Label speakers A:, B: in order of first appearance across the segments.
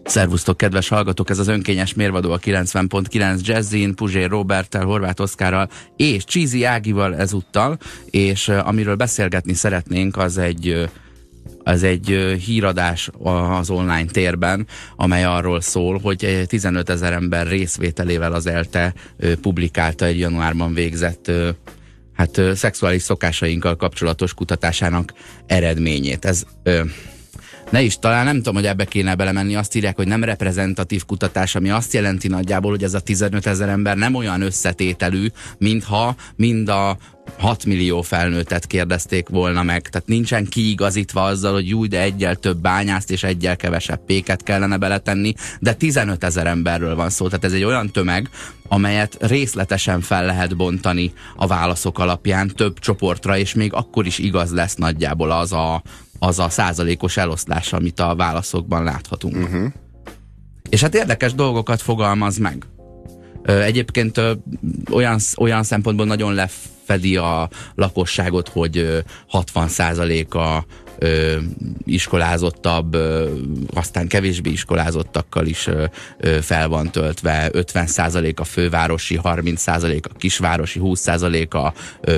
A: Szervusztok, kedves hallgatók! Ez az önkényes mérvadó a 90.9 Jazzin, Puzsér Roberttel, Horváth Oszkárral és Csízi Ágival ezúttal, és amiről beszélgetni szeretnénk, az egy híradás az online térben, amely arról szól, hogy 15 000 ember részvételével az ELTE publikálta egy januárban végzett szexuális szokásainkkal kapcsolatos kutatásának eredményét. Ez ne is, talán nem tudom, hogy ebbe kéne belemenni, azt írják, hogy nem reprezentatív kutatás, ami azt jelenti nagyjából, hogy ez a 15 000 ember nem olyan összetételű, mintha mind a 6 millió felnőttet kérdezték volna meg. Tehát nincsen kiigazítva azzal, hogy jó, de egyel több bányászt és egyel kevesebb péket kellene beletenni, de 15 000 emberről van szó. Tehát ez egy olyan tömeg, amelyet részletesen fel lehet bontani a válaszok alapján több csoportra, és még akkor is igaz lesz nagyjából az a százalékos eloszlás, amit a válaszokban láthatunk. És hát érdekes dolgokat fogalmaz meg. Egyébként olyan szempontból nagyon lefedi a lakosságot, hogy 60%-a iskolázottabb, aztán kevésbé iskolázottakkal is fel van töltve, 50% a fővárosi, 30% a kisvárosi, 20% a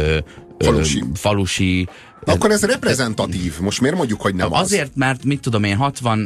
A: falusi.
B: Akkor ez reprezentatív. Most miért mondjuk, hogy nem
A: azért, mert mit tudom én,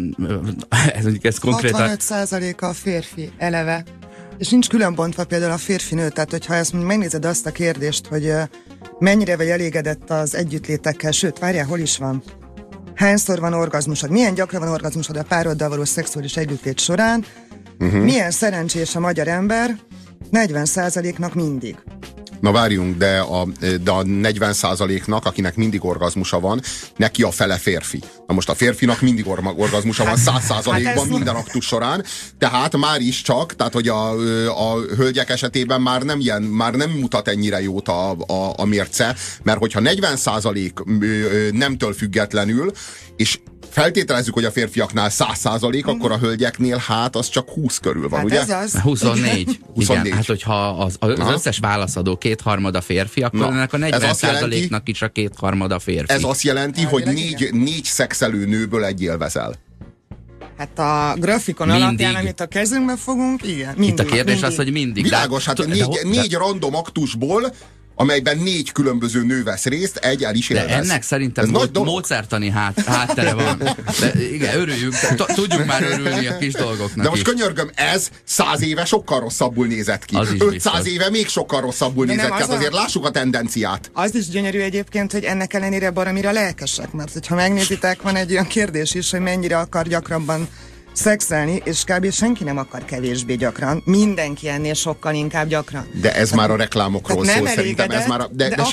A: ez konkrétan...
C: 65% a férfi eleve. És nincs különbontva például a férfi-nő. Tehát, hogyha ezt megnézed azt a kérdést, hogy mennyire vagy elégedett az együttlétekkel, sőt, várjál, hol is van? Hányszor van orgazmusod? Milyen gyakran van orgazmusod a pároddal való szexuális együttlét során? Milyen szerencsés a magyar ember? 40%-nak mindig.
B: Na várjunk, de a 40%-nak, akinek mindig orgazmusa van, neki a fele férfi. Na most a férfinak mindig orgazmusa van 100%-ban minden aktus során, tehát már is csak, tehát hogy a hölgyek esetében már nem mutat ennyire jót a mérce, mert hogyha 40% nemtől függetlenül, és feltételezzük, hogy a férfiaknál 100%, akkor a hölgyeknél az csak 20 körül van, ugye?
C: Ez az.
A: 24. Igen, hát hogyha az összes válaszadó 2/3 férfi, akkor ennek a 40%-nak is a 2/3 férfi.
B: Ez azt jelenti, hogy négy szexelő nőből egy élvezel.
C: Hát a grafikon alapján, amit a kezünkbe fogunk, igen.
A: Mindig, itt a kérdés mindig. Az, hogy mindig.
B: Világos, hát négy random aktusból, amelyben 4 különböző nő vesz részt, egy el is élvez.
A: De ennek szerintem módszertani háttere van. De igen, örüljünk, tudjuk már örülni a kis dolgoknak.
B: De most könyörgöm, ez 100 éve sokkal rosszabbul nézett ki. 500 éve még sokkal rosszabbul nézett ki. Hát azért lássuk a tendenciát.
C: Az is gyönyörű egyébként, hogy ennek ellenére baromira lelkesek, mert hogyha megnézitek, van egy olyan kérdés is, hogy mennyire akar gyakrabban szexelni, és kb. Senki nem akar kevésbé gyakran. Mindenki ennél sokkal inkább gyakran.
B: De ez már a reklámokról szól, szerintem. Ez már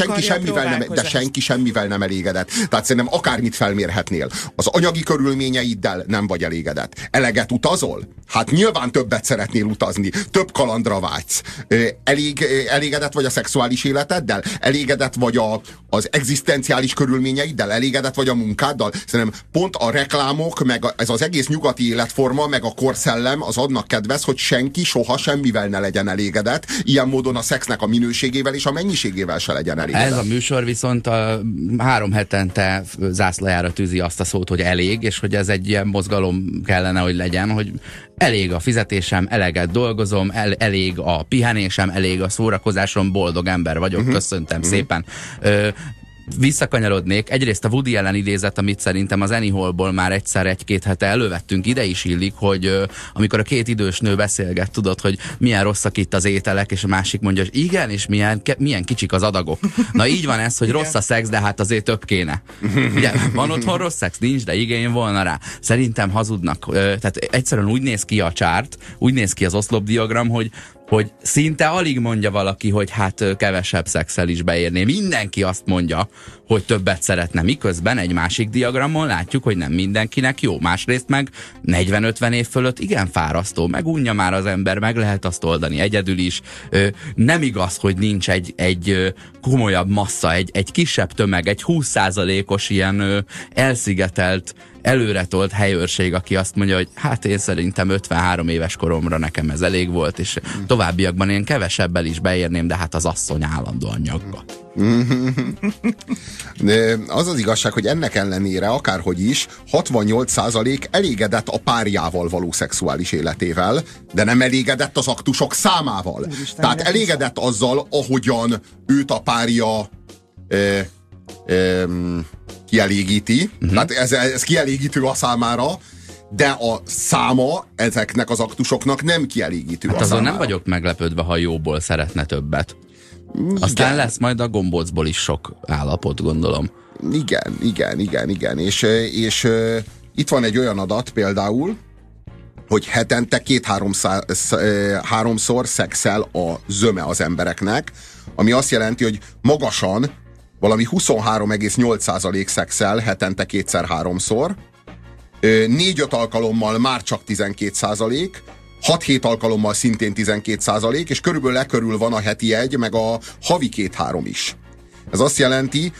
B: de senki semmivel nem elégedett. Tehát szerintem akármit felmérhetnél. Az anyagi körülményeiddel nem vagy elégedett. Eleget utazol? Hát nyilván többet szeretnél utazni. Több kalandra vágysz. Elégedett vagy a szexuális életeddel? Elégedett vagy az egzisztenciális körülményeiddel? Elégedett vagy a munkáddal? Szerintem pont a reklámok, meg ez az egész nyugati életforma, meg a korszellem az adnak kedvez, hogy senki soha semmivel ne legyen elégedett. Ilyen módon a szexnek a minőségével és a mennyiségével se legyen elégedett.
A: Ez a műsor viszont 3 hetente zászlajára tűzi azt a szót, hogy elég, és hogy ez egy ilyen mozgalom kellene, hogy legyen, hogy elég a fizetésem, eleget dolgozom, elég a pihenésem, elég a szórakozásom, boldog ember vagyok, köszöntem szépen. Visszakanyarodnék, egyrészt a Woody Allen idézet, amit szerintem az Annie Hallból már egyszer 1-2 hete elővettünk, ide is illik, hogy amikor a 2 idős nő beszélget, tudod, hogy milyen rosszak itt az ételek, és a másik mondja, hogy igen, és milyen kicsik az adagok. Na így van ez, hogy rossz a szex, de hát azért több kéne. Ugye, van otthon rossz szex? Nincs, de igény volna rá. Szerintem hazudnak. Tehát egyszerűen úgy néz ki a chart, úgy néz ki az oszlopdiagram, hogy szinte alig mondja valaki, hogy hát kevesebb szexel is beérné. Mindenki azt mondja, hogy többet szeretne, miközben egy másik diagramon látjuk, hogy nem mindenkinek jó. Másrészt meg 40-50 év fölött igen fárasztó, megunja már az ember, meg lehet azt oldani egyedül is. Nem igaz, hogy nincs egy komolyabb massza, egy kisebb tömeg, egy 20%-os ilyen elszigetelt előretolt helyőrség, aki azt mondja, hogy hát én szerintem 53 éves koromra nekem ez elég volt, és továbbiakban én kevesebbel is beérném, de hát az asszony állandóan nyaggat.
B: Az az igazság, hogy ennek ellenére akárhogy is 68% elégedett a párjával való szexuális életével, de nem elégedett az aktusok számával. Úristen, tehát elégedett azzal, ahogyan őt a párja kielégíti. Tehát ez kielégítő a számára, de a száma ezeknek az aktusoknak nem kielégítő
A: hát
B: a számára.
A: Azon nem vagyok meglepődve, ha jóból szeretne többet. Aztán lesz majd a gombócból is sok állapot, gondolom.
B: Igen. És itt van egy olyan adat például, hogy hetente 2-3-szor szexel a zöme az embereknek, ami azt jelenti, hogy magasan valami 23,8% szexel hetente 2-3-szor, 4-5 alkalommal már csak 12%, 6-7 alkalommal szintén 12%, és körülbelül lekörül van a heti 1, meg a havi 2-3 is. Ez azt jelenti,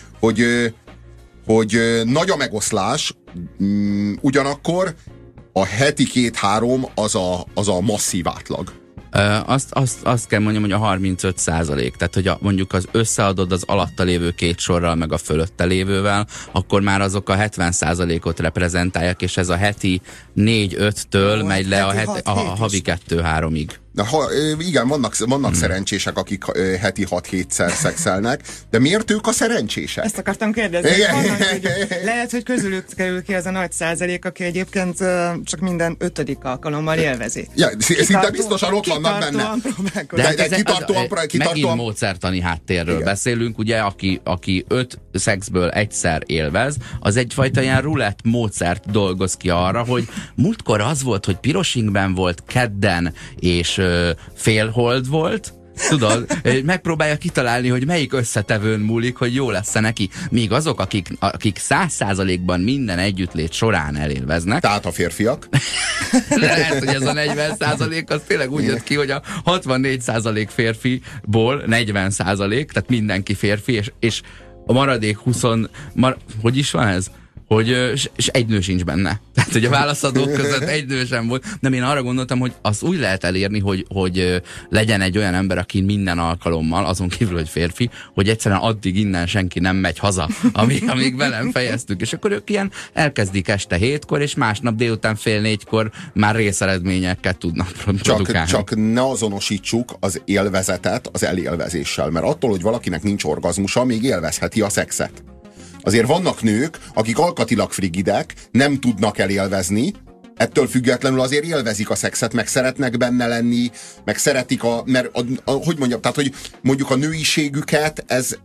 B: hogy nagy a megoszlás, ugyanakkor a heti 2-3 az a masszív átlag.
A: Azt kell mondjam, hogy a 35%, tehát hogy mondjuk az összeadod az alatta lévő 2 sorral, meg a fölötte lévővel, akkor már azok a 70%-ot reprezentálják, és ez a heti 4-5-től megy le a havi 2-3-ig.
B: Igen, vannak szerencsések, akik heti 6-7-szer szexelnek, de miért ők a szerencsések?
C: Ezt akartam kérdezni. Lehet, hogy közülük kerül ki az a nagy százalék, aki egyébként csak minden 5. alkalommal élvezi.
B: Ja, szinte biztosan ott vannak benne.
A: De kitartóan. Megint módszertani háttérről igen. beszélünk, ugye, aki 5 szexből egyszer élvez, az egyfajta ilyen rulett módszert dolgoz ki arra, hogy múltkor az volt, hogy pirosingben volt kedden, és félhold volt, tudod, megpróbálja kitalálni, hogy melyik összetevőn múlik, hogy jó lesz-e neki. Míg azok, akik 100%-ban minden együttlét során elélveznek.
B: Tehát a férfiak.
A: Lehet, hogy ez a 40% az tényleg úgy jött ki, hogy a 64% férfiból 40%, tehát mindenki férfi, és a maradék 20, hogy is van ez? És egy nő sincs benne. Tehát, hogy a válaszadók között egy nő sem volt. Nem, én arra gondoltam, hogy azt úgy lehet elérni, hogy legyen egy olyan ember, aki minden alkalommal, azon kívül, hogy férfi, hogy egyszerűen addig innen senki nem megy haza, amíg velem fejeztük. És akkor ők ilyen elkezdik este 7-kor, és másnap délután 3:30 már részeredményeket tudnak produkálni.
B: Csak ne azonosítsuk az élvezetet az elélvezéssel, mert attól, hogy valakinek nincs orgazmusa, még élvezheti a szexet. Azért vannak nők, akik alkatilag frigidek, nem tudnak elélvezni, ettől függetlenül azért élvezik a szexet, meg szeretnek benne lenni, meg szeretik hogy mondjam, tehát, hogy mondjuk a nőiségüket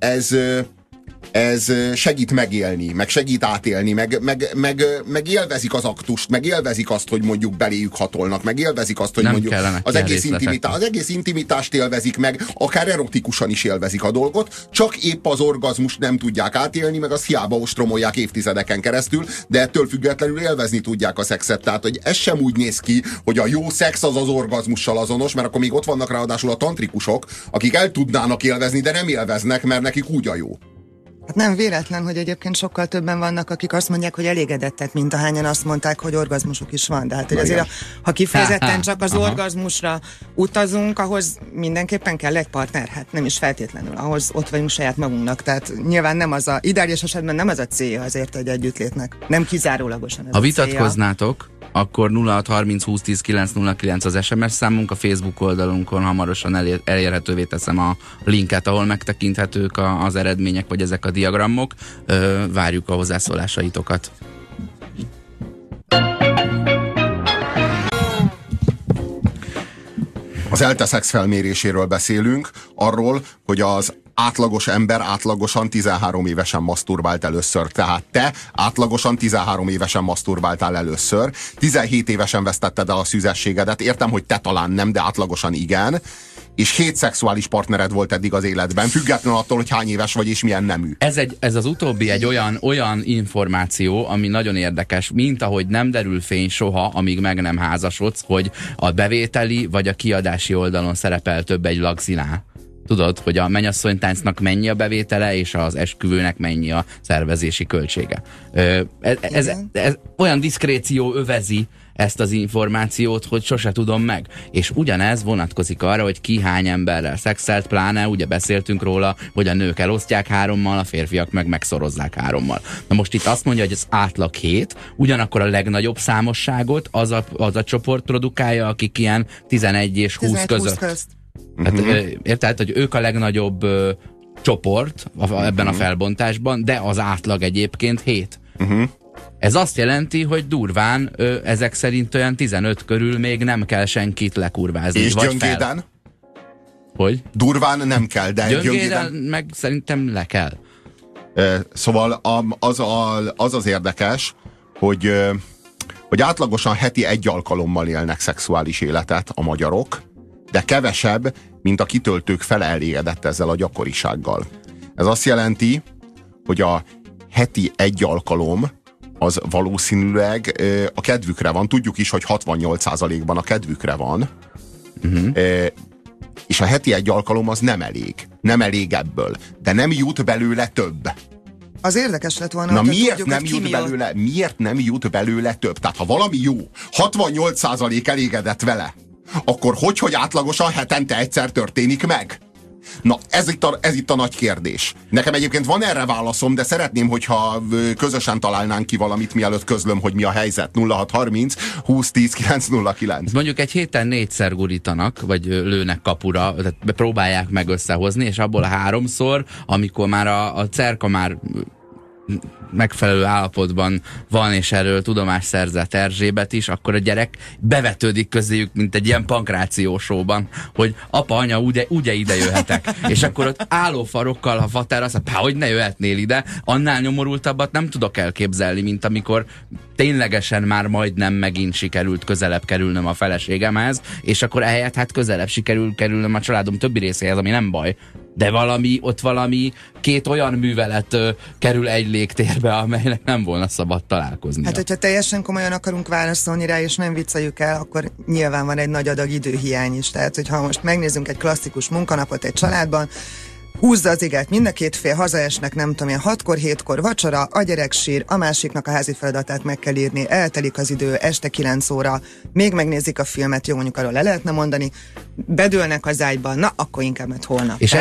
B: ez segít megélni, meg segít átélni, meg élvezik az aktust, meg élvezik azt, hogy mondjuk beléjük hatolnak, meg élvezik azt, hogy nem mondjuk az egész intimitást élvezik meg, akár erotikusan is élvezik a dolgot, csak épp az orgazmust nem tudják átélni, meg azt hiába ostromolják évtizedeken keresztül, de ettől függetlenül élvezni tudják a szexet. Tehát, hogy ez sem úgy néz ki, hogy a jó szex az orgazmussal azonos, mert akkor még ott vannak ráadásul a tantrikusok, akik el tudnának élvezni, de nem élveznek, mert nekik úgy a jó.
C: Hát nem véletlen, hogy egyébként sokkal többen vannak, akik azt mondják, hogy elégedettek, mint ahányan azt mondták, hogy orgazmusuk is van. De hát, hogy azért, ha kifejezetten csak az orgazmusra utazunk, ahhoz mindenképpen kell egy partner, hát nem is feltétlenül, ahhoz ott vagyunk saját magunknak. Tehát nyilván nem az ideális esetben nem az a célja azért egy együttlétnek. Nem kizárólagosan ez
A: ha vitatkoznátok, akkor 0630 20 10 909 az SMS számunk, a Facebook oldalunkon hamarosan elérhetővé teszem a linket, ahol megtekinthetők az eredmények, vagy ezek a diagramok. Várjuk a hozzászólásaitokat.
B: Az ELTE szex felméréséről beszélünk, arról, hogy az átlagos ember átlagosan 13 évesen maszturbált először. Tehát te átlagosan 13 évesen maszturbáltál először. 17 évesen vesztetted el a szüzességedet. Értem, hogy te talán nem, de átlagosan igen. És 7 szexuális partnered volt eddig az életben, függetlenül attól, hogy hány éves vagy és milyen nemű.
A: Ez az utóbbi egy olyan információ, ami nagyon érdekes, mint ahogy nem derül fény soha, amíg meg nem házasodsz, hogy a bevételi vagy a kiadási oldalon szerepel több egy lagzinál. Tudod, hogy a mennyasszonytáncnak mennyi a bevétele, és az esküvőnek mennyi a szervezési költsége. Ez olyan diszkréció övezi ezt az információt, hogy sose tudom meg. És ugyanez vonatkozik arra, hogy ki hány emberrel szexelt, pláne ugye beszéltünk róla, hogy a nők elosztják 3-mal, a férfiak meg megszorozzák 3-mal. Na most itt azt mondja, hogy az átlag 7, ugyanakkor a legnagyobb számosságot az a csoport produkálja, akik ilyen 11 és 20 között. Hát, érted, hogy ők a legnagyobb csoport ebben a felbontásban, de az átlag egyébként 7. Ez azt jelenti, hogy durván ezek szerint olyan 15 körül még nem kell senkit lekurvázni.
B: És Gyöngéden?
A: Hogy?
B: Durván nem kell, de
A: Gyöngéden meg szerintem le kell.
B: Szóval az érdekes, hogy átlagosan heti 1 alkalommal élnek szexuális életet a magyarok, de kevesebb, mint a kitöltők fele elégedett ezzel a gyakorisággal. Ez azt jelenti, hogy a heti 1 alkalom az valószínűleg a kedvükre van. Tudjuk is, hogy 68%-ban a kedvükre van. És a heti 1 alkalom az nem elég. Nem elég ebből. De nem jut belőle több.
C: Az érdekes lett volna,
B: na miért nem jut belőle több? Tehát ha valami jó, 68% elégedett vele, akkor hogy átlagosan hetente egyszer történik meg? Na, ez itt a nagy kérdés. Nekem egyébként van erre válaszom, de szeretném, hogyha közösen találnánk ki valamit, mielőtt közlöm, hogy mi a helyzet. 0630 2010 909.
A: Mondjuk egy héten 4-szer gurítanak, vagy lőnek kapura, tehát próbálják meg összehozni, és abból 3-szor, amikor már a cerka már megfelelő állapotban van, és erről tudomást szerzett Erzsébet is, akkor a gyerek bevetődik közéjük, mint egy ilyen pankrációsóban, hogy apa, anya, ugye ide jöhetek. És akkor ott állófarokkal a fater azt mondja, hogy ne jöhetnél ide, annál nyomorultabbat nem tudok elképzelni, mint amikor ténylegesen már majdnem megint sikerült közelebb kerülnöm a feleségemhez, és akkor ehelyett hát közelebb sikerül kerülnöm a családom többi részéhez, ami nem baj. De ott valami 2 olyan művelet kerül egy légtérbe, amelynek nem volna szabad találkozni.
C: Hát, hogyha teljesen komolyan akarunk válaszolni rá, és nem vicceljük el, akkor nyilván van egy nagy adag időhiány is. Tehát, hogyha most megnézzünk egy klasszikus munkanapot egy családban, húzza az igát, mind a 2 fél hazaesnek, nem tudom, 6-kor, 7-kor vacsora, a gyerek sír, a másiknak a házi feladatát meg kell írni, eltelik az idő, este 9 óra, még megnézik a filmet, jó, mondjuk arról le lehetne mondani, bedőlnek az ágyba, na, akkor inkább mert holnap.
A: És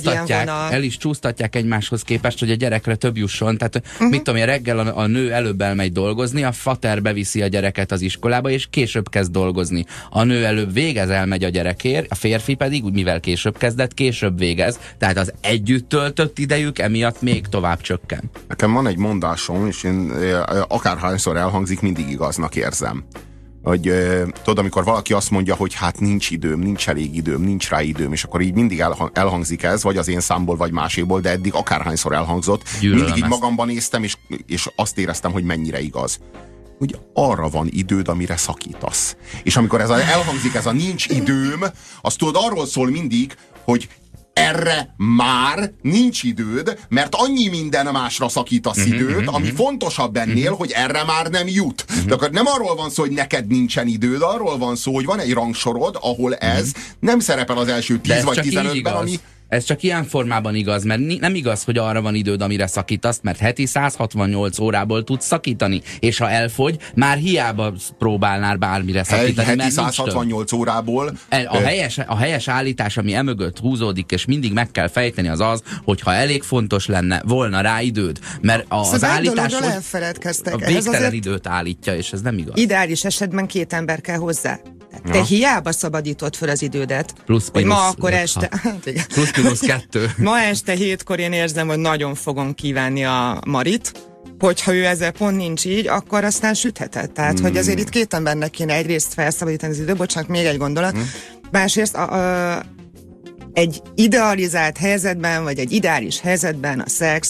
A: el is csúsztatják egymáshoz képest, hogy a gyerekre több jusson. Tehát mit tudom én, reggel a nő előbb elmegy dolgozni, a fater beviszi a gyereket az iskolába, és később kezd dolgozni. A nő előbb végez, elmegy a gyerekért, a férfi pedig, mivel később kezdett, később végez. Tehát az együtt töltött idejük emiatt még tovább csökken.
B: Nekem van egy mondásom, és én akárhányszor elhangzik, mindig igaznak érzem. Hogy tudod, amikor valaki azt mondja, hogy hát nincs időm, nincs elég időm, nincs rá időm, és akkor így mindig elhangzik ez, vagy az én számból, vagy máséból, de eddig akárhányszor elhangzott, mindig így magamban néztem, és azt éreztem, hogy mennyire igaz. Hogy arra van időd, amire szakítasz. És amikor elhangzik ez a nincs időm, azt tudod, arról szól mindig, hogy erre már nincs időd, mert annyi minden másra szakítasz időt, ami fontosabb ennél, hogy erre már nem jut. De akkor nem arról van szó, hogy neked nincsen időd, arról van szó, hogy van egy rangsorod, ahol ez nem szerepel az első 10 vagy 15-ben, ami...
A: Ez csak ilyen formában igaz, mert nem igaz, hogy arra van időd, amire szakítasz, mert heti 168 órából tudsz szakítani, és ha elfogy, már hiába próbálnál bármire szakítani.
B: Heti 168 órából...
A: A helyes állítás, ami emögött húzódik, és mindig meg kell fejteni, az az, hogyha elég fontos lenne, volna rá időd. Mert az állítás a végtelen időt állítja, és ez nem igaz.
C: Ideális esetben 2 ember kell hozzá. Te hiába szabadítod föl az idődet, hogy ma akkor este...
A: Plusz 2.
C: Ma este 7-kor én érzem, hogy nagyon fogom kívánni a Marit, hogyha ő ezzel pont nincs így, akkor aztán sütheted. Tehát, hogy azért itt 2 embernek kéne egyrészt felszabadítani az időt, bocsánat, még egy gondolat. Másrészt egy idealizált helyzetben, vagy egy ideális helyzetben a szex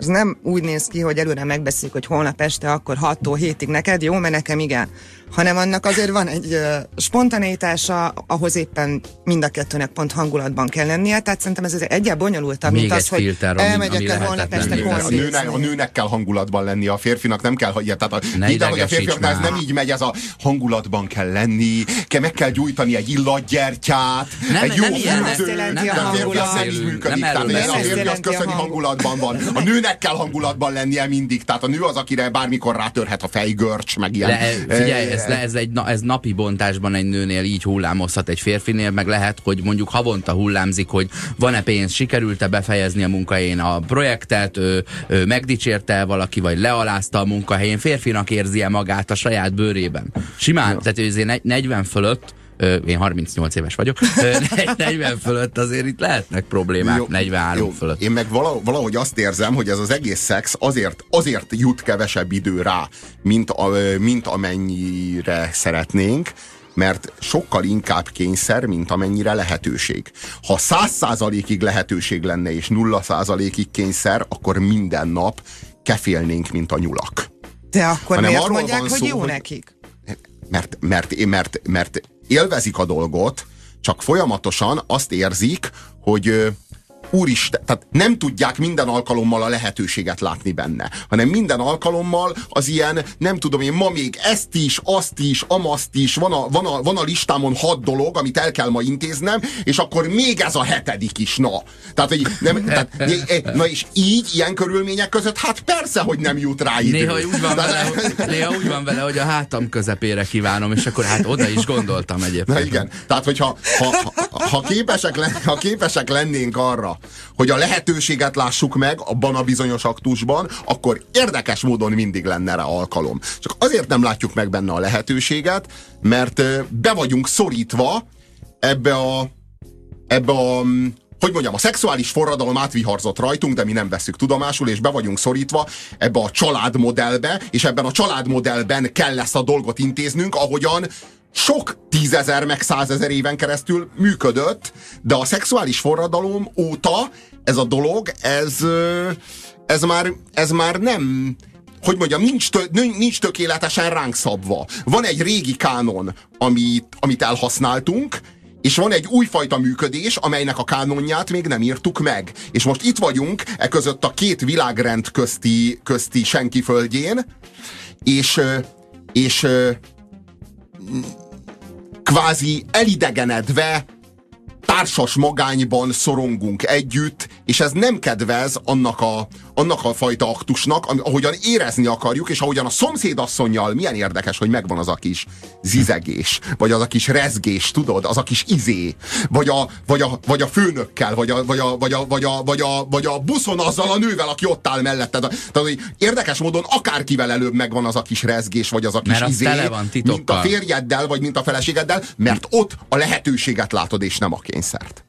C: Ez nem úgy néz ki, hogy előre megbeszéljük, hogy holnap este akkor 6-tól 7-ig neked jó, mert nekem igen. Hanem annak azért van egy spontaneitása, ahhoz éppen mind a kettőnek pont hangulatban kell lennie, tehát szerintem ez egyáltalán bonyolultabb, mint az, hogy elmegyek el holnap este
B: a nőnek kell hangulatban lenni, a férfinak nem kell, tehát hogy a férfiaknál ez nem így megy, ez a hangulatban kell lenni, meg kell gyújtani egy illatgyertyát, egy jó húzőt, a férfi az nem így működik, tehát a férfi az köszöni hangulatban van. A nőnek kell hangulatban lennie mindig, tehát a nő az, akire bármikor rátörhet a fejgörcs, meg ilyen.
A: Figyelj, ez napi bontásban egy nőnél így hullámozhat, egy férfinél meg lehet, hogy mondjuk havonta hullámzik, hogy van-e pénz, sikerült-e befejezni a munkahelyén a projektet, megdicsérte valaki, vagy lealázta a munkahelyén, férfinak érzi-e magát a saját bőrében. Simán, tehát azért 40 fölött, én 38 éves vagyok, 40 fölött azért itt lehetnek problémák, jó, 43 fölött.
B: Én meg valahogy azt érzem, hogy ez az egész szex azért jut kevesebb idő rá, mint amennyire szeretnénk, mert sokkal inkább kényszer, mint amennyire lehetőség. Ha 100%-ig lehetőség lenne, és 0%-ig kényszer, akkor minden nap kefélnénk, mint a nyulak.
C: De akkor miért mondják, hogy jó nekik?
B: Mert élvezik a dolgot, csak folyamatosan azt érzik, hogy úristen, tehát nem tudják minden alkalommal a lehetőséget látni benne, hanem minden alkalommal az ilyen, nem tudom én, ma még ezt is, azt is, amazt is, van a listámon 6 dolog, amit el kell ma intéznem, és akkor még ez a 7. is, na. Tehát, na és így, ilyen körülmények között, hát persze, hogy nem jut rá idő.
A: Néha úgy van vele, hogy a hátam közepére kívánom, és akkor hát oda is gondoltam egyébként.
B: Na igen, tehát hogyha képesek lennénk arra, hogy a lehetőséget lássuk meg abban a bizonyos aktusban, akkor érdekes módon mindig lenne rá alkalom. Csak azért nem látjuk meg benne a lehetőséget, mert be vagyunk szorítva ebbe a hogy mondjam, a szexuális forradalom átviharzott rajtunk, de mi nem vesszük tudomásul, és be vagyunk szorítva ebbe a családmodellbe, és ebben a családmodellben kell ezt a dolgot intéznünk, ahogyan sok 10 000 meg 100 000 éven keresztül működött, de a szexuális forradalom óta ez a dolog, ez már nem, hogy mondjam, nincs tökéletesen ránk szabva. Van egy régi kánon, amit elhasználtunk, és van egy újfajta működés, amelynek a kánonját még nem írtuk meg. És most itt vagyunk, között a két világrend közti senki földjén, és kvázi elidegenedve társas magányban szorongunk együtt, és ez nem kedvez annak a fajta aktusnak, ahogyan érezni akarjuk, és ahogyan a szomszédasszonnyal, milyen érdekes, hogy megvan az a kis zizegés, vagy az a kis rezgés, tudod, az a kis izé, vagy a főnökkel, vagy a buszon azzal a nővel, aki ott áll melletted. Tehát, hogy érdekes módon akárkivel előbb megvan az a kis rezgés, vagy az a kis izé, mint a férjeddel, vagy mint a feleségeddel, mert ott a lehetőséget látod, és nem a kényszert.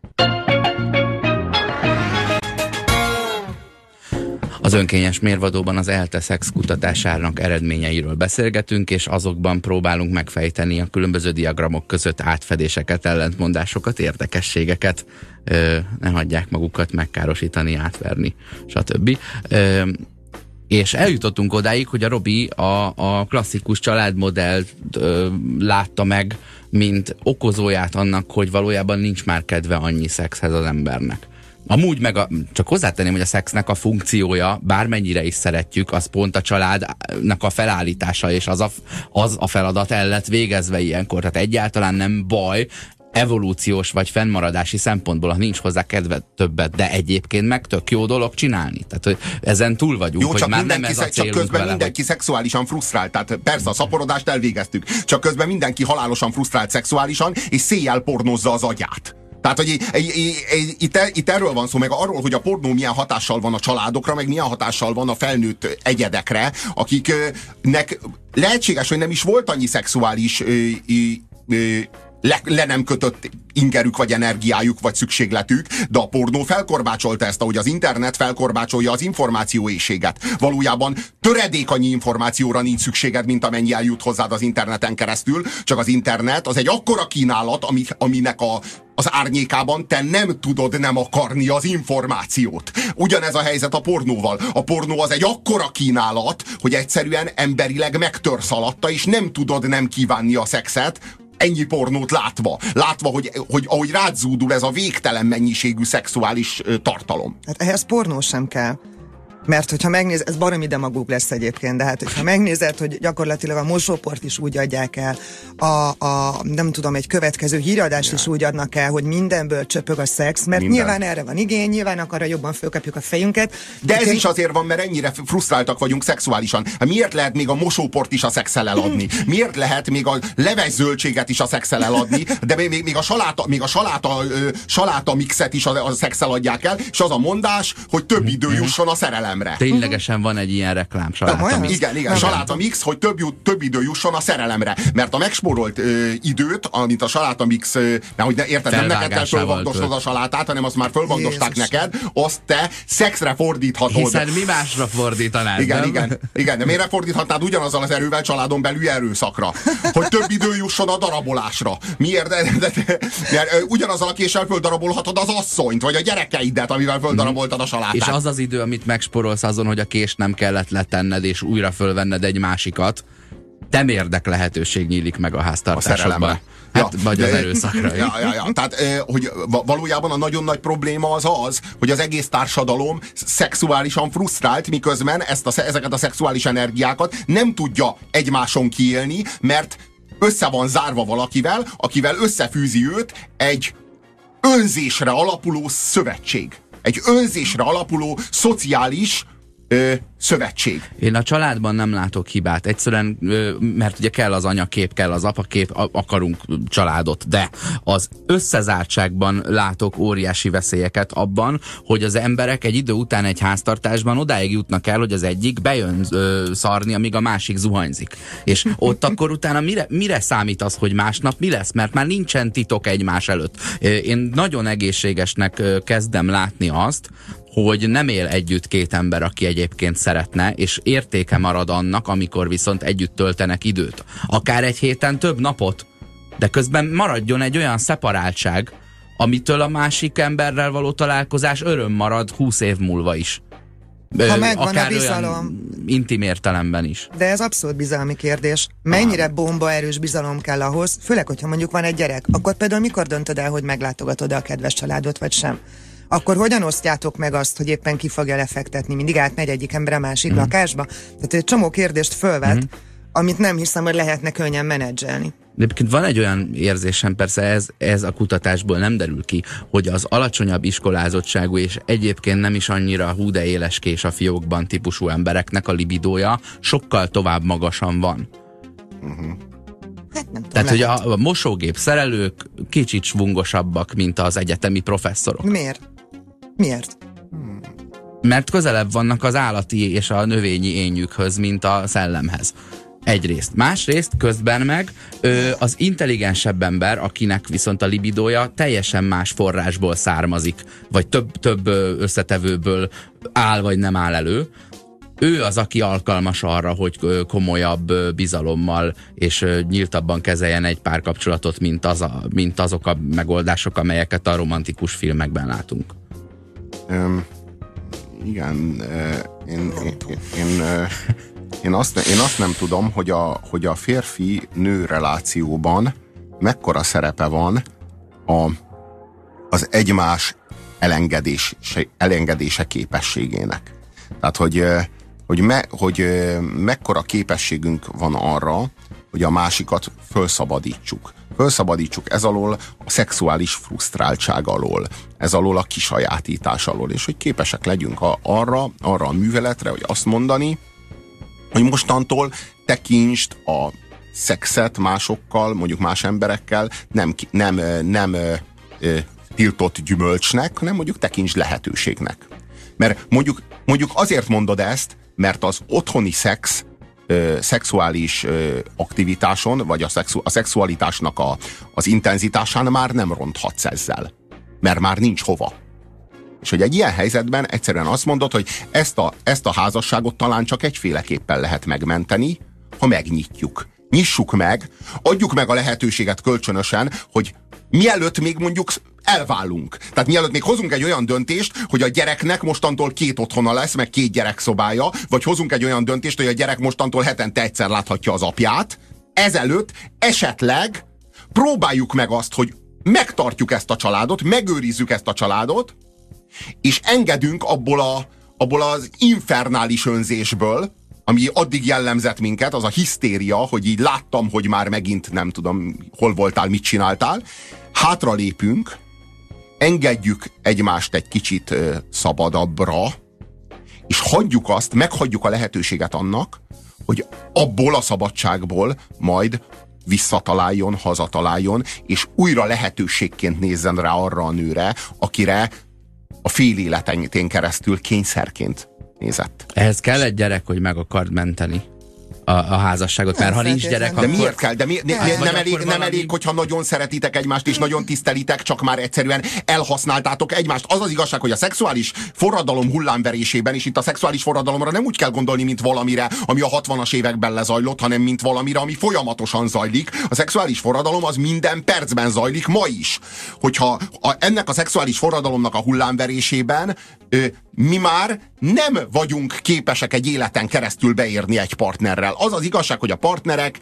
A: Az önkényes mérvadóban az ELTE szex kutatásának eredményeiről beszélgetünk, és azokban próbálunk megfejteni a különböző diagramok között átfedéseket, ellentmondásokat, érdekességeket, ne hagyják magukat megkárosítani, átverni, stb. És eljutottunk odáig, hogy a Robi a klasszikus családmodellt látta meg, mint okozóját annak, hogy valójában nincs már kedve annyi szexhez az embernek. Amúgy meg csak hozzátenném, hogy a szexnek a funkciója, bármennyire is szeretjük, az pont a családnak a felállítása, és az a feladat el lett végezve ilyenkor. Tehát egyáltalán nem baj, evolúciós vagy fennmaradási szempontból, ha nincs hozzá kedve többet, de egyébként meg tök jó dolog csinálni. Tehát, hogy ezen túl vagyunk, jó, hogy már nem ez a célunk
B: csak közben
A: vele,
B: mindenki szexuálisan frusztrált. Tehát persze a szaporodást elvégeztük, csak közben mindenki halálosan frusztrált szexuálisan, és széjjel pornózza az agyát. Tehát, hogy itt erről van szó, meg arról, hogy a pornó milyen hatással van a családokra, meg milyen hatással van a felnőtt egyedekre, akiknek lehetséges, hogy nem is volt annyi szexuális le nem kötött ingerük, vagy energiájuk, vagy szükségletük, de a pornó felkorbácsolta ezt, ahogy az internet felkorbácsolja az információéhséget. Valójában töredék annyi információra nincs szükséged, mint amennyi eljut hozzád az interneten keresztül, csak az internet az egy akkora kínálat, aminek a az árnyékában te nem tudod nem akarni az információt. Ugyanez a helyzet a pornóval. A pornó az egy akkora kínálat, hogy egyszerűen emberileg megtörsz alatta, és nem tudod nem kívánni a szexet, ennyi pornót látva. Látva, hogy ahogy rád zúdul ez a végtelen mennyiségű szexuális tartalom.
C: Hát ehhez pornó sem kell. Mert hogyha megnézed, ez baromi demagóg lesz egyébként, de hát hogyha megnézed, hogy gyakorlatilag a mosóport is úgy adják el, nem tudom, egy következő híradást is úgy adnak el, hogy mindenből csöpög a szex, mert nyilván erre van igény, nyilván arra jobban fölkapjuk a fejünket.
B: De ez is azért van, mert ennyire frusztráltak vagyunk szexuálisan. Hát miért lehet még a mosóport is a szexszel eladni? Miért lehet még a leves zöldséget is a szexszel eladni, de még a saláta mixet is a szexszel adják el, és az a mondás, hogy több idő jusson a szerelem.
A: Ténylegesen van egy ilyen reklám, saláta mix.
B: Igen, saláta mix, hogy több idő jusson a szerelemre. Mert a megspórolt időt, amit a saláta mix, érted, nem neked kell fölvagdosnod a salátát, hanem azt már fölvagdosták neked, azt te szexre fordíthatod.
A: Hiszen mi másra fordítanád,
B: Igen, de miért fordíthatnád ugyanazzal az erővel családon belüli erőszakra? Hogy több idő jusson a darabolásra. Miért? Mert ugyanazzal a késsel földarabolhatod az asszonyt, vagy a gyerekeidet, amivel földaraboltad a salátát.
A: És az az idő, amit megspórolsz azon, hogy a kést nem kellett letenned, és újra fölvenned egy másikat, temérdek lehetőség nyílik meg a háztartásodban. Vagy az erőszakra.
B: Tehát, hogy valójában a nagyon nagy probléma az, hogy az egész társadalom szexuálisan frusztrált, miközben ezeket a szexuális energiákat nem tudja egymáson kiélni, mert össze van zárva valakivel, akivel összefűzi őt egy önzésre alapuló szövetség. Egy önzésre alapuló szociális szövetség.
A: Én a családban nem látok hibát. Egyszerűen, mert ugye kell az anyakép, kell az apakép, akarunk családot, de az összezártságban látok óriási veszélyeket abban, hogy az emberek egy idő után egy háztartásban odáig jutnak el, hogy az egyik bejön szarni, amíg a másik zuhanyzik. És ott akkor utána mire számít az, hogy másnap mi lesz? Mert már nincsen titok egymás előtt. Én nagyon egészségesnek kezdem látni azt, hogy nem él együtt két ember, aki egyébként szeretne, és értéke marad annak, amikor viszont együtt töltenek időt. Akár egy héten több napot, de közben maradjon egy olyan szeparáltság, amitől a másik emberrel való találkozás öröm marad 20 év múlva is.
C: Ha megvan a bizalom.
A: Intim értelemben is.
C: De ez abszolút bizalmi kérdés. Mennyire bombaerős bizalom kell ahhoz, főleg, hogyha mondjuk van egy gyerek, akkor például mikor döntöd el, hogy meglátogatod-e a kedves családot, vagy sem? Akkor hogyan osztjátok meg azt, hogy éppen ki fogja lefektetni? Mindig átmegy egyik ember a másik lakásba? Tehát egy csomó kérdést fölvet, amit nem hiszem, hogy lehetne könnyen menedzselni.
A: De van egy olyan érzésem, persze ez a kutatásból nem derül ki, hogy az alacsonyabb iskolázottságú és egyébként nem is annyira hú de éleskés a fiókban típusú embereknek a libidója sokkal tovább magasan van.
C: Hát nem tudom,
A: tehát, hogy a mosógép szerelők kicsit svungosabbak, mint az egyetemi professzorok.
C: Miért?
A: Mert közelebb vannak az állati és a növényi énjükhöz, mint a szellemhez. Egyrészt. Másrészt közben meg az intelligensebb ember, akinek viszont a libidója teljesen más forrásból származik, vagy több összetevőből áll vagy nem áll elő, ő az, aki alkalmas arra, hogy komolyabb bizalommal és nyíltabban kezeljen egy párkapcsolatot, mint azok a megoldások, amelyeket a romantikus filmekben látunk.
B: Igen, én azt nem tudom, hogy a férfi-nő relációban mekkora szerepe van az egymás elengedése képességének. Tehát, hogy mekkora képességünk van arra, hogy a másikat fölszabadítsuk ez alól, a szexuális frusztráltság alól, ez alól a kisajátítás alól, és hogy képesek legyünk arra a műveletre, hogy azt mondani, hogy mostantól tekintsd a szexet másokkal, mondjuk más emberekkel nem tiltott gyümölcsnek, hanem mondjuk tekintsd lehetőségnek. Mert mondjuk azért mondod ezt, mert az otthoni szexuális aktivitáson, vagy a szexualitásnak az intenzitásán már nem ronthatsz ezzel. Mert már nincs hova. És hogy egy ilyen helyzetben egyszerűen azt mondod, hogy ezt a házasságot talán csak egyféleképpen lehet megmenteni, ha megnyitjuk. Nyissuk meg, adjuk meg a lehetőséget kölcsönösen, hogy mielőtt még mondjuk elválunk. Tehát mielőtt még hozunk egy olyan döntést, hogy a gyereknek mostantól 2 otthona lesz, meg 2 gyerekszobája, vagy hozunk egy olyan döntést, hogy a gyerek mostantól hetente egyszer láthatja az apját, ezelőtt esetleg próbáljuk meg azt, hogy megtartjuk ezt a családot, megőrizzük ezt a családot, és engedünk abból az infernális önzésből, ami addig jellemzett minket, az a hisztéria, hogy így láttam, hogy már megint nem tudom, hol voltál, mit csináltál. Hátra lépünk, engedjük egymást egy kicsit szabadabbra, és meghagyjuk a lehetőséget annak, hogy abból a szabadságból majd visszataláljon, hazataláljon, és újra lehetőségként nézzen rá arra a nőre, akire a fél életén keresztül kényszerként nézett.
A: Ehhez kell egy gyerek, hogy meg akard menteni a házasságot, mert ha nincs gyerek,
B: de miért kell? De nem elég, hogyha nagyon szeretitek egymást, és nagyon tisztelitek, csak már egyszerűen elhasználtátok egymást. Az az igazság, hogy a szexuális forradalom hullámverésében, és itt a szexuális forradalomra nem úgy kell gondolni, mint valamire, ami a 60-as években lezajlott, hanem mint valamire, ami folyamatosan zajlik. A szexuális forradalom az minden percben zajlik ma is. Hogyha ennek a szexuális forradalomnak a hullámverésében mi már nem vagyunk képesek egy életen keresztül beérni egy partnerrel. Az az igazság, hogy a partnerek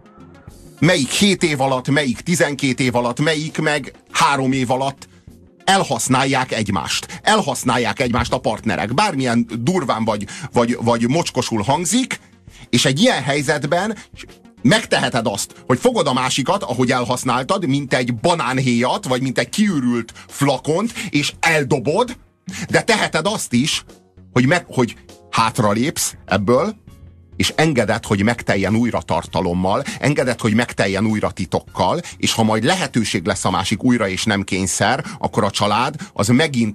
B: melyik 7 év alatt, melyik 12 év alatt, melyik meg 3 év alatt elhasználják egymást. Elhasználják egymást a partnerek. Bármilyen durván vagy mocskosul hangzik, és egy ilyen helyzetben megteheted azt, hogy fogod a másikat, ahogy elhasználtad, mint egy banánhéjat, vagy mint egy kiürült flakont, és eldobod, de teheted azt is, hogy hátralépsz ebből, és engeded, hogy megteljen újra tartalommal, engeded, hogy megteljen újra titokkal, és ha majd lehetőség lesz a másik újra, és nem kényszer, akkor a család az megint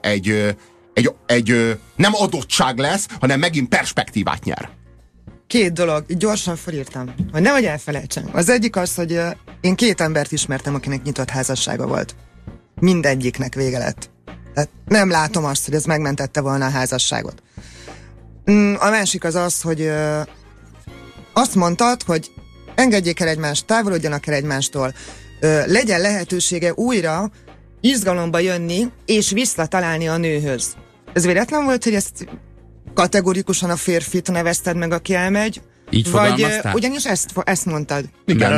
B: egy nem adottság lesz, hanem megint perspektívát nyer.
C: 2 dolog, gyorsan felírtam, hogy nehogy elfelejtsem. Az egyik az, hogy én 2 embert ismertem, akinek nyitott házassága volt. Mindegyiknek vége lett. Tehát nem látom azt, hogy ez megmentette volna a házasságot. A másik az, hogy azt mondtad, hogy engedjék el egymást, távolodjanak el egymástól, legyen lehetősége újra izgalomba jönni, és visszatalálni a nőhöz. Ez véletlen volt, hogy ezt kategorikusan a férfit nevezted meg, aki elmegy?
A: Így fogalmaztál?
C: Ugyanis ezt mondtad.
B: Igen,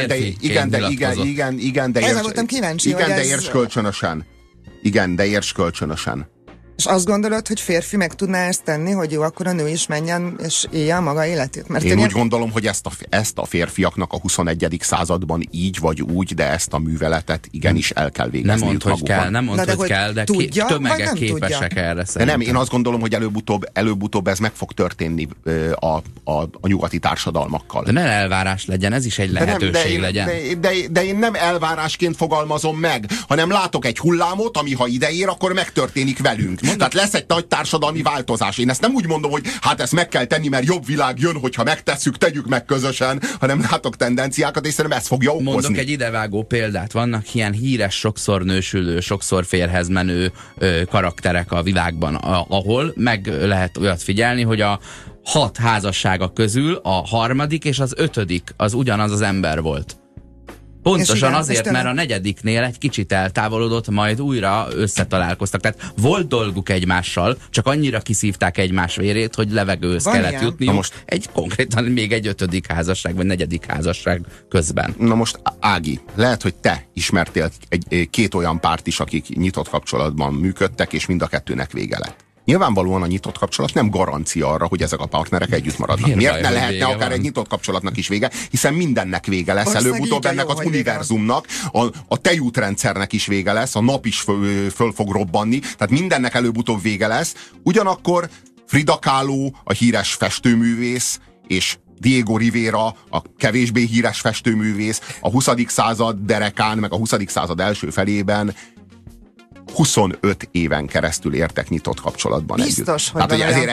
B: de
C: ezzel voltam kíváncsi,
B: érts kölcsönösen. Igen, de érts kölcsönösen.
C: És azt gondolod, hogy férfi meg tudná ezt tenni, hogy jó, akkor a nő is menjen és élje a maga életét?
B: Mert én úgy gondolom, hogy ezt a férfiaknak a 21. században így vagy úgy, de ezt a műveletet igenis el kell végezni.
A: Nem mondd, hogy kell, de tudja, tömegek képesek erre szerintem.
B: De nem, én azt gondolom, hogy előbb-utóbb ez meg fog történni a nyugati társadalmakkal.
A: De ne elvárás legyen, ez is egy lehetőség legyen.
B: De én nem elvárásként fogalmazom meg, hanem látok egy hullámot, ami ha ideér, akkor megtörténik velünk. Tehát lesz egy nagy társadalmi változás. Én ezt nem úgy mondom, hogy hát ezt meg kell tenni, mert jobb világ jön, hogyha megtesszük, tegyük meg közösen, hanem látok tendenciákat, és szerintem ez fogja okozni.
A: Mondok egy idevágó példát. Vannak ilyen híres, sokszor nősülő, sokszor férhez menő karakterek a világban, ahol meg lehet olyat figyelni, hogy a 6 házassága közül a 3. és az 5. az ugyanaz az ember volt. Pontosan igen, azért, mert a 4-nél egy kicsit eltávolodott, majd újra összetalálkoztak. Tehát volt dolguk egymással, csak annyira kiszívták egymás vérét, hogy levegőhöz kellett jutni. Most konkrétan még egy 5. házasság, vagy 4. házasság közben.
B: Na most, Ági, lehet, hogy te ismertél 2 olyan párt is, akik nyitott kapcsolatban működtek, és mind a 2-nek vége lett. Nyilvánvalóan a nyitott kapcsolat nem garancia arra, hogy ezek a partnerek együtt maradnak. Miért ne lehetne akár egy nyitott kapcsolatnak is vége? Hiszen mindennek vége lesz. Előbb-utóbb ennek az univerzumnak, a tejútrendszernek is vége lesz, a nap is föl fog robbanni, tehát mindennek előbb-utóbb vége lesz. Ugyanakkor Frida Kahlo, a híres festőművész, és Diego Rivera, a kevésbé híres festőművész, a 20. század derekán, meg a 20. század első felében 25 éven keresztül értek nyitott kapcsolatban együtt.
C: Biztos, hogy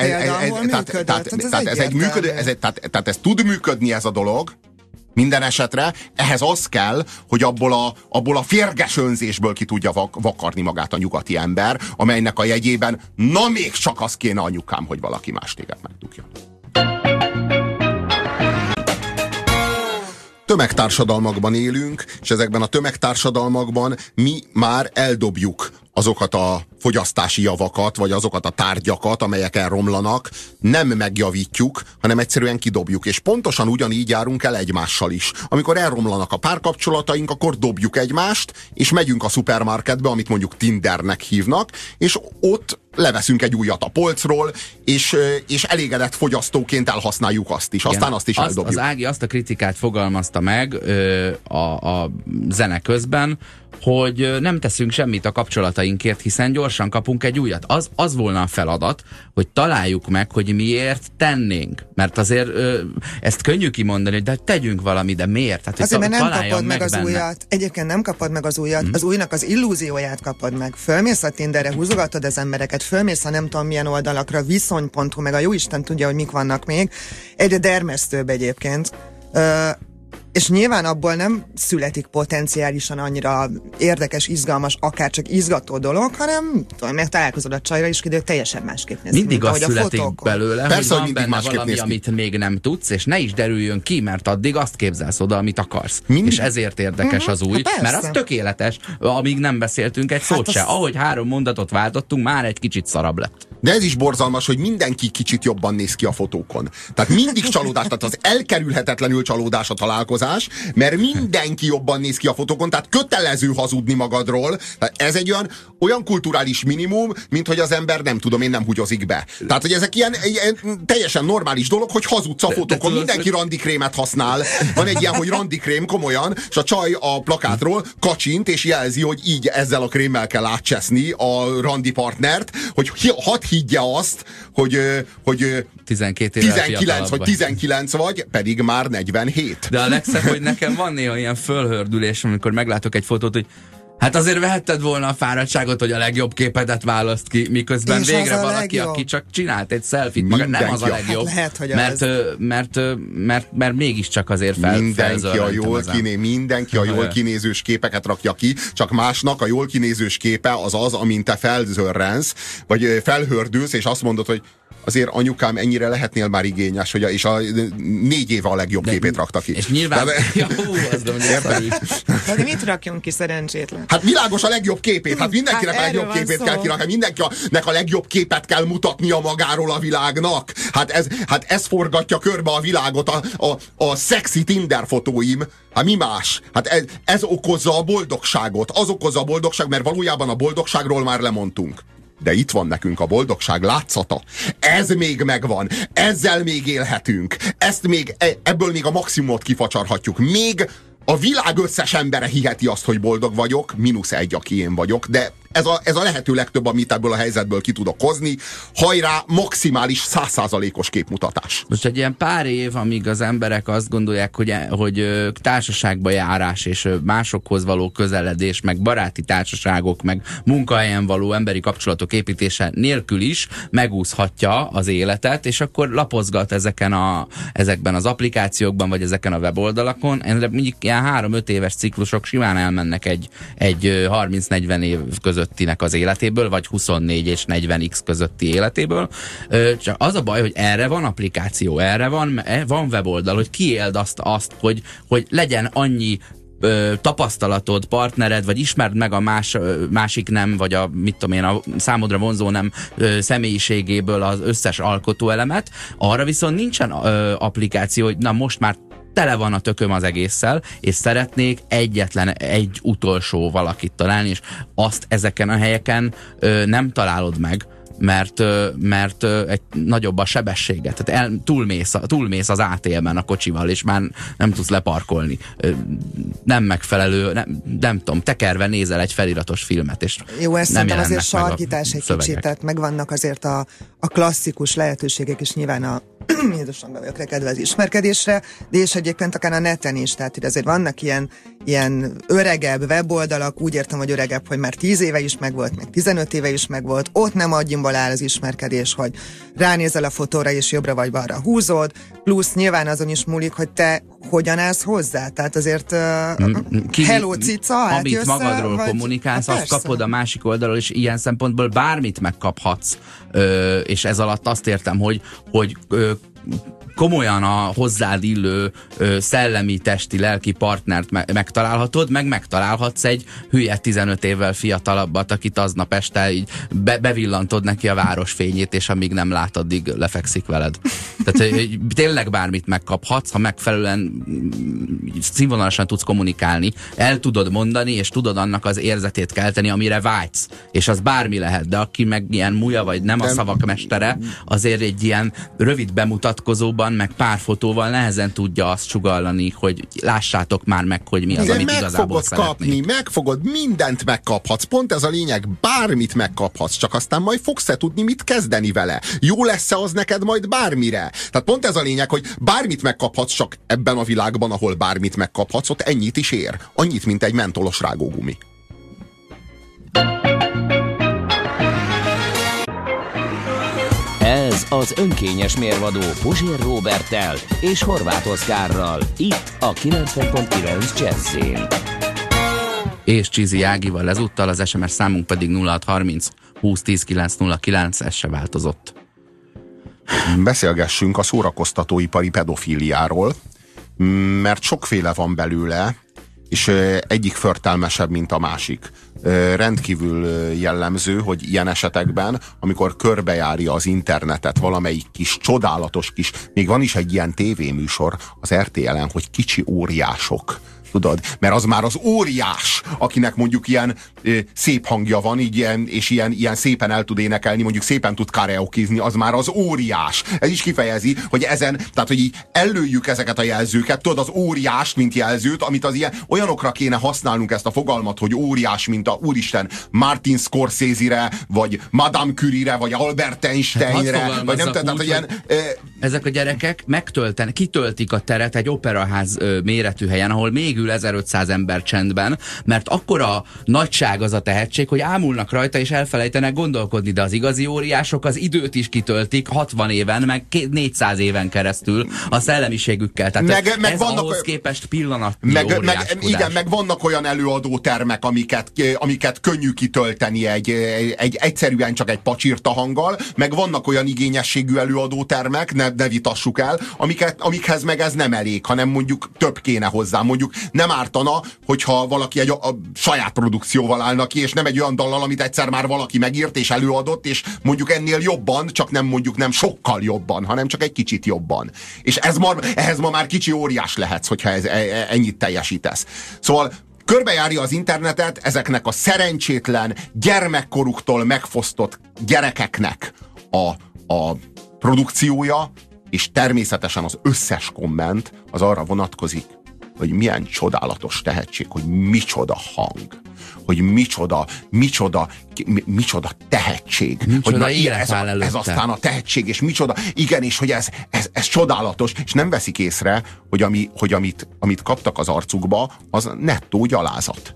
B: tehát ez tud működni ez a dolog, minden esetre, ehhez az kell, hogy abból a férges önzésből ki tudja vakarni magát a nyugati ember, amelynek a jegyében na még csak az kéne, anyukám, hogy valaki más téged megdugjon. tömegtársadalmakban élünk, és ezekben a tömegtársadalmakban mi már eldobjuk azokat a fogyasztási javakat, vagy azokat a tárgyakat, amelyek elromlanak, nem megjavítjuk, hanem egyszerűen kidobjuk. És pontosan ugyanígy járunk el egymással is. Amikor elromlanak a párkapcsolataink, akkor dobjuk egymást, és megyünk a szupermarketbe, amit mondjuk Tindernek hívnak, és ott leveszünk egy újat a polcról, és elégedett fogyasztóként elhasználjuk azt is. Aztán azt is eldobjuk.
A: Az Ági azt a kritikát fogalmazta meg a zene közben, hogy nem teszünk semmit a kapcsolatainkért, hiszen gyorsan kapunk egy újat. Az volna a feladat, hogy találjuk meg, hogy miért tennénk. Mert azért ezt könnyű kimondani, de tegyünk valami, de miért? Hát,
C: azért, mert nem kapod meg az újat. Egyébként nem kapod meg az újat, az újnak az illúzióját kapod meg. Fölmész a Tinderre, húzogatod az embereket, fölmész a nem tudom milyen oldalakra, viszony.hu, meg a jóisten tudja, hogy mik vannak még. Egyre dermesztőbb egyébként. És nyilván abból nem születik potenciálisan annyira érdekes, izgalmas, akár csak izgató dolog, hanem meg találkozod a csajra is, hogy teljesen másképp néz ki.
A: Mindig az születik belőle,
B: persze,
A: hogy van benne valami, amit még nem tudsz, és ne is derüljön ki, mert addig azt képzelsz oda, amit akarsz. És ezért érdekes az új, mert az tökéletes, amíg nem beszéltünk egy szót se. Ahogy 3 mondatot váltottunk, már egy kicsit szarabb lett.
B: De ez is borzalmas, hogy mindenki kicsit jobban néz ki a fotókon. Tehát mindig csalódás, tehát az elkerülhetetlenül csalódás a találkozás, mert mindenki jobban néz ki a fotókon, tehát kötelező hazudni magadról. Tehát ez egy olyan kulturális minimum, mint hogy az ember nem húgyozik be. Tehát, hogy ezek ilyen teljesen normális dolog, hogy hazudsz a fotókon. Mindenki randikrémet használ. Van egy ilyen, hogy randikrém, komolyan, és a csaj a plakátról kacsint, és jelzi, hogy így ezzel a krémmel kell átcseszni a randi partnert, hogy hadd higgye azt, hogy 19 vagy 19 vagy, pedig már 47.
A: De a legszebb, hogy nekem van néha ilyen fölhördülés, amikor meglátok egy fotót, hogy hát azért vehetted volna a fáradtságot, hogy a legjobb képedet választ ki, miközben és végre valaki, legjobb. Aki csak csinált egy selfie-t, maga nem az a legjobb. Hát lehet, hogy mert mégiscsak azért
B: mindenki a jól kinézős képeket rakja ki, csak másnak a jól kinézős képe az, amint te felzörrensz, vagy felhördülsz, és azt mondod, hogy azért anyukám, ennyire lehetnél már igényes, hogy és a 4 éve a legjobb képét rakta ki.
A: És nyilván...
C: De mit rakjunk ki, szerencsétlen?
B: Hát világos a legjobb képét, hát mindenkinek a legjobb képét kell kirakni, mindenkinek a legjobb képet kell mutatnia magáról a világnak. Hát ez forgatja körbe a világot, a szexi Tinder fotóim. Hát mi más? Hát ez okozza a boldogságot. Az okozza a boldogság, mert valójában a boldogságról már lemondtunk. De itt van nekünk a boldogság látszata. Ez még megvan. Ezzel még élhetünk. Ebből még a maximumot kifacsarhatjuk. Még a világ összes embere hiheti azt, hogy boldog vagyok, -1, aki én vagyok, de ez a lehető legtöbb, amit ebből a helyzetből ki tudok hozni. Hajrá, maximális 100%-os képmutatás.
A: Most egy ilyen pár év, amíg az emberek azt gondolják, hogy társaságba járás és másokhoz való közeledés, meg baráti társaságok, meg munkahelyen való emberi kapcsolatok építése nélkül is megúszhatja az életet, és akkor lapozgat ezekben az applikációkban, vagy ezeken a weboldalakon. Mondjuk ilyen 3-5 éves ciklusok simán elmennek egy 30-40 év közöttinek az életéből, vagy 24 és 40x közötti életéből. Csak az a baj, hogy erre van applikáció, erre van weboldal, hogy kiéld azt, hogy legyen annyi tapasztalatod, partnered, vagy ismerd meg a másik nem, vagy a számodra vonzó nem személyiségéből az összes alkotóelemet. Arra viszont nincsen applikáció, hogy na most már tele van a tököm az egésszel, és szeretnék egyetlen egy utolsó valakit találni, és azt ezeken a helyeken nem találod meg, mert egy nagyobb a sebessége. Tehát túlmész az ATM-en a kocsival, és már nem tudsz leparkolni. Nem megfelelő, nem tudom, tekerve nézel egy feliratos filmet, és
C: jó, ezt
A: nem
C: szerintem azért sarkítás egy kicsit, tehát megvannak azért a klasszikus lehetőségek is nyilván a édesanyja vagyok kedve az ismerkedésre, de és egyébként akár a neten is, tehát hogy azért vannak ilyen öregebb weboldalak, úgy értem, hogy öregebb, hogy már 10 éve is megvolt, meg 15 éve is megvolt, ott nem agyimból áll az ismerkedés, hogy ránézel a fotóra és jobbra vagy balra húzod, plusz nyilván azon is múlik, hogy te hogyan állsz hozzá, tehát azért hello cica,
A: amit magadról kommunikálsz, azt kapod a másik oldalról, és ilyen szempontból bármit megkaphatsz, és ez alatt azt értem, hogy komolyan a hozzád illő szellemi, testi, lelki partnert megtalálhatod, megtalálhatsz egy hülye 15 évvel fiatalabbat, akit aznap este így bevillantod neki a városfényét, és amíg nem lát, addig lefekszik veled. Tehát tényleg bármit megkaphatsz, ha megfelelően színvonalasan tudsz kommunikálni, el tudod mondani, és tudod annak az érzetét kelteni, amire vágysz. És az bármi lehet, de aki meg ilyen múja, vagy nem a szavak mestere, azért egy ilyen rövid bemutatkozóban meg pár fotóval nehezen tudja azt sugallani, hogy lássátok már meg, hogy mi az,
B: de
A: amit igazából szeretnék.
B: Mindent megkaphatsz. Pont ez a lényeg, bármit megkaphatsz, csak aztán majd fogsz-e tudni, mit kezdeni vele. Jó lesz-e az neked majd bármire? Tehát pont ez a lényeg, hogy bármit megkaphatsz, csak ebben a világban, ahol bármit megkaphatsz, ott ennyit is ér. Annyit, mint egy mentolos rágógumi.
D: Ez az önkényes mérvadó Puzsér Róberttel és Horváth Oszkárral, itt a 90.9 Jazzin.
A: És Csizi Ágival ezúttal, az SMS számunk pedig 0630 2010 909, ez se változott.
B: Beszélgessünk a szórakoztatóipari pedofíliáról, mert sokféle van belőle, és egyik förtelmesebb, mint a másik. Rendkívül jellemző, hogy ilyen esetekben, amikor körbejárja az internetet valamelyik kis, csodálatos kis, még van is egy ilyen tévéműsor az RTL-en, hogy Kicsi óriások. Tudod? Mert az már az óriás, akinek mondjuk ilyen szép hangja van, így és ilyen szépen el tud énekelni, mondjuk szépen tud karaokézni, az már az óriás. Ez is kifejezi, hogy tehát hogy így ellőjük ezeket a jelzőket, tudod, az óriást, mint jelzőt, amit az ilyen, olyanokra kéne használnunk ezt a fogalmat, hogy óriás, mint a úristen Martin Scorsese-re, vagy Madame Curie-re, vagy Albert Einsteinre, vagy nem tehát, hogy ilyen...
A: Ezek a gyerekek kitöltik a teret egy operaház méretű helyen, ahol még ül 1500 ember csendben, mert akkora nagyság az a tehetség, hogy ámulnak rajta és elfelejtenek gondolkodni, de az igazi óriások az időt is kitöltik 60 éven, meg 400 éven keresztül a szellemiségükkel. Tehát meg ez ahhoz képest pillanatnyi óriáskodás.
B: Igen, meg vannak olyan előadótermek, amiket könnyű kitölteni egy egyszerűen csak egy pacsirta hanggal, meg vannak olyan igényességű előadótermek, ne vitassuk el, amikhez meg ez nem elég, hanem mondjuk több kéne hozzá. Mondjuk nem ártana, hogyha valaki a saját produkcióval állna ki, és nem egy olyan dallal, amit egyszer már valaki megírt és előadott, és mondjuk ennél jobban, csak nem sokkal jobban, hanem csak egy kicsit jobban. És ehhez ma már kicsi óriás lehetsz, hogyha ennyit teljesítesz. Szóval körbejárja az internetet ezeknek a szerencsétlen, gyermekkoruktól megfosztott gyerekeknek a produkciója, és természetesen az összes komment az arra vonatkozik, hogy milyen csodálatos tehetség, hogy micsoda hang, hogy micsoda tehetség.
A: Micsoda
B: hogy ez aztán a tehetség, és micsoda, igen, és hogy ez csodálatos, és nem veszik észre, hogy amit kaptak az arcukba, az nettó gyalázat.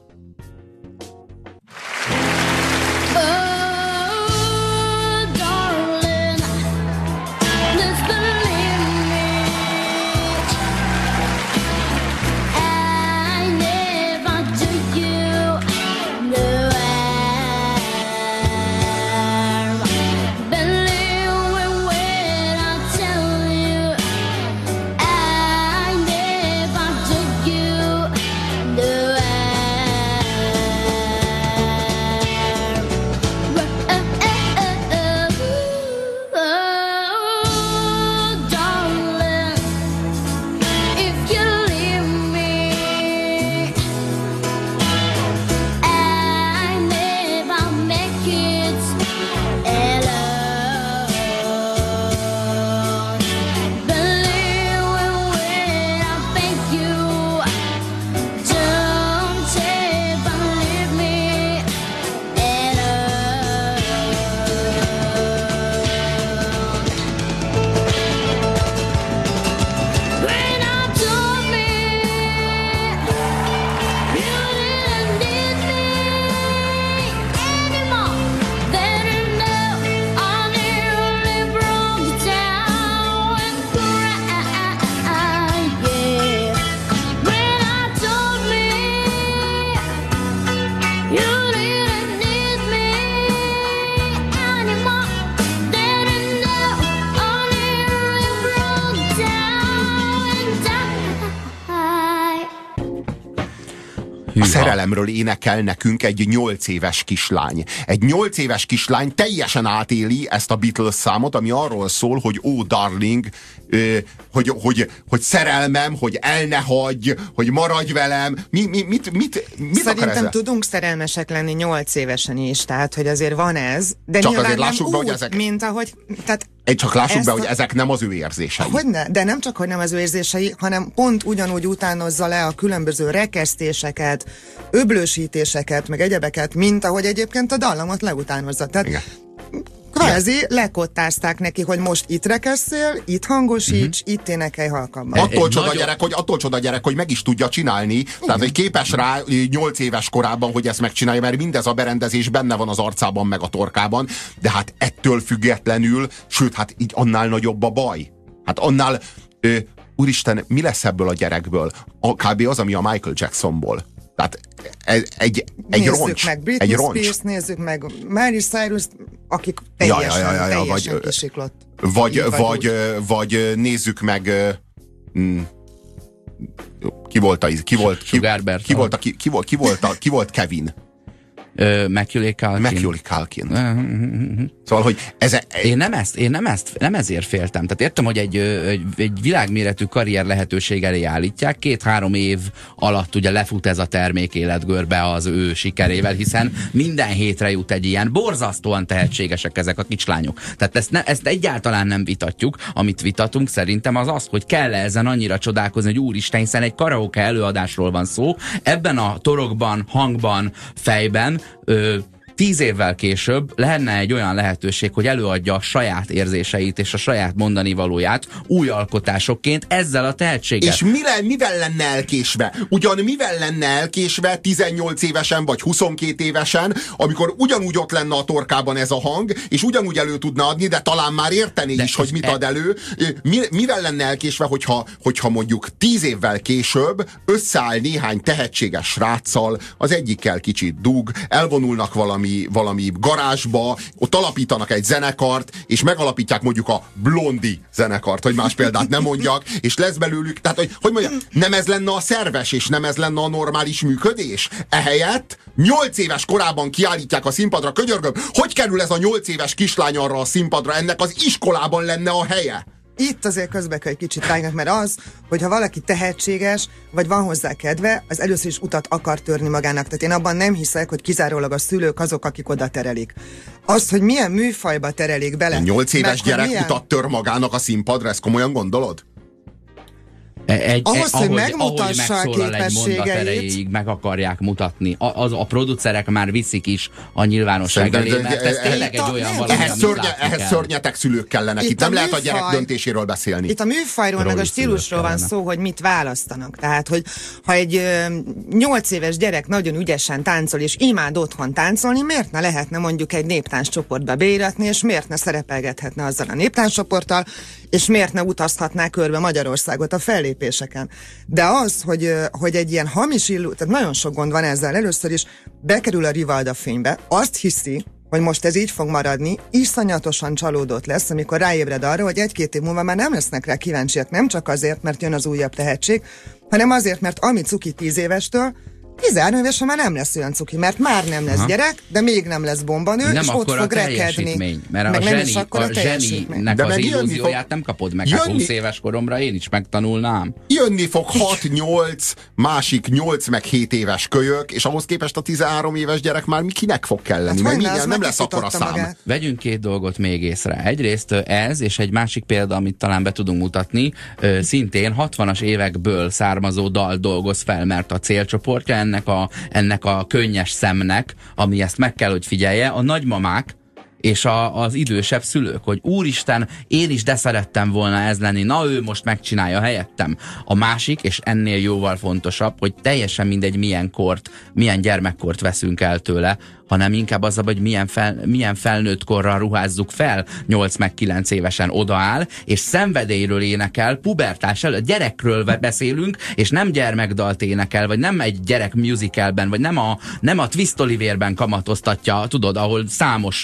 B: szerelemről énekel nekünk egy 8 éves kislány. Egy 8 éves kislány teljesen átéli ezt a Beatles számot, ami arról szól, hogy ó, darling, hogy szerelmem, hogy el ne hagyj, hogy maradj velem. Mit
C: Szerintem tudunk szerelmesek lenni 8 évesen is, tehát hogy azért van ez, de
B: csak
C: nyilván
B: azért
C: nem
B: lássuk be,
C: úgy,
B: hogy ezek...
C: mint ahogy... Tehát
B: csak lássuk be, hogy ezek nem az ő érzései.
C: Hogyne, de nem csak, hogy nem az ő érzései, hanem pont ugyanúgy utánozza le a különböző rekesztéseket, öblösítéseket, meg egyebeket, mint ahogy egyébként a dallamot leutánozza. Tehát igen. Kvázi lekottázták neki, hogy most itt rekesszél, itt hangosíts, itt énekelj halkabban.
B: Attól csoda gyerek, hogy meg is tudja csinálni. Igen. Tehát, hogy képes rá 8 éves korában, hogy ezt megcsinálja, mert mindez a berendezés benne van az arcában, meg a torkában. De hát ettől függetlenül, sőt, hát így annál nagyobb a baj. Hát annál, úristen, mi lesz ebből a gyerekből? Kb. Az, ami a Michael Jacksonból. Tehát egy roncs.
C: Meg Britney Spears, nézzük meg Miley Cyrus, akik teljesen kisiklott.
B: Vagy nézzük meg ki volt Kevin?
A: Macaulay
B: Culkin. Szóval, hogy
A: Én nem ezért féltem. Tehát értem, hogy egy világméretű karrier lehetőség elé állítják. 2-3 év alatt ugye lefut ez a termék életgörbe az ő sikerével, hiszen minden hétre jut egy ilyen. Borzasztóan tehetségesek ezek a kislányok. Tehát ezt egyáltalán nem vitatjuk. Amit vitatunk szerintem az, hogy kell ezen annyira csodálkozni, hogy úristen, hiszen egy karaoke előadásról van szó. Ebben a torokban, hangban, fejben 10 évvel később lenne egy olyan lehetőség, hogy előadja a saját érzéseit és a saját mondani valóját új alkotásokként ezzel a tehetséggel.
B: És mivel lenne elkésve? Mivel lenne elkésve 18 évesen vagy 22 évesen, amikor ugyanúgy ott lenne a torkában ez a hang, és ugyanúgy elő tudna adni, de talán már érteni is, hogy mit ad elő. Mivel lenne elkésve, hogyha mondjuk 10 évvel később összeáll néhány tehetséges sráccal, az egyikkel kicsit dug, elvonulnak valami garázsba, ott alapítanak egy zenekart, és megalapítják mondjuk a Blondie zenekart, hogy más példát nem mondjak, és lesz belőlük, tehát hogy mondjam, nem ez lenne a szerves, és nem ez lenne a normális működés? Ehelyett 8 éves korában kiállítják a színpadra, könyörgöm, hogy kerül ez a 8 éves kislány arra a színpadra, ennek az iskolában lenne a helye?
C: Itt azért közbe kell egy kicsit vágnak, mert az, hogyha valaki tehetséges, vagy van hozzá kedve, az először is utat akar törni magának. Tehát én abban nem hiszek, hogy kizárólag a szülők azok, akik oda terelik. Az, hogy milyen műfajba terelik bele.
B: 8 éves gyerek utat tör magának a színpadra, ezt komolyan gondolod?
C: Ahhoz, hogy megmutassa a képességeit,
A: meg akarják mutatni. A producerek már viszik is a nyilvánosság elé, mert ez tényleg egy olyan valami,
B: ehhez szörnyetek szülők kellenek. Itt nem lehet a gyerek döntéséről beszélni.
C: Itt a műfajról, meg a stílusról van szó, hogy mit választanak. Tehát, hogy ha egy 8 éves gyerek nagyon ügyesen táncol, és imád otthon táncolni, miért ne lehetne mondjuk egy néptánccsoportba beíratni, és miért ne szerepelgethetne azzal a néptánccsoporttal, és miért ne utazhatná körbe Magyarországot a fellépéseken. De az, hogy egy ilyen hamis tehát nagyon sok gond van ezzel. Először is bekerül a Rivalda fénybe, azt hiszi, hogy most ez így fog maradni, iszonyatosan csalódott lesz, amikor ráébred arra, hogy 1-2 év múlva már nem lesznek rá kíváncsiak, nem csak azért, mert jön az újabb tehetség, hanem azért, mert ami cuki 10 évestől, 13 évesen már nem lesz olyan cuki, mert már nem lesz gyerek, de még nem lesz bombanő,
A: nem
C: és ott fog rekedni.
A: Mert meg a zseninek az illúzióját nem kapod meg. Hát 20 éves koromra én is megtanulnám.
B: Jönni fog 6-8, másik 8 meg 7 éves kölyök, és ahhoz képest a 13 éves gyerek már kinek fog kelleni, hát mert nem lesz akkora szám.
A: Vegyünk 2 dolgot még észre. Egyrészt ez, és egy másik példa, amit talán be tudunk mutatni, szintén 60-as évekből származó dal dolgoz fel, mert a célcsoportja ennek a könnyes szemnek, ami ezt meg kell, hogy figyelje, a nagymamák és az idősebb szülők, hogy úristen, én is de szerettem volna ez lenni, na ő most megcsinálja helyettem. A másik, és ennél jóval fontosabb, hogy teljesen mindegy milyen gyermekkort veszünk el tőle, hanem inkább az, hogy milyen felnőtt korral ruházzuk fel, 8 meg 9 évesen odaáll, és szenvedélyről énekel, pubertás előtt, gyerekről beszélünk, és nem gyermekdalt énekel, vagy nem egy gyerek musicalben, vagy nem a Twist Oliverben kamatoztatja, tudod, ahol számos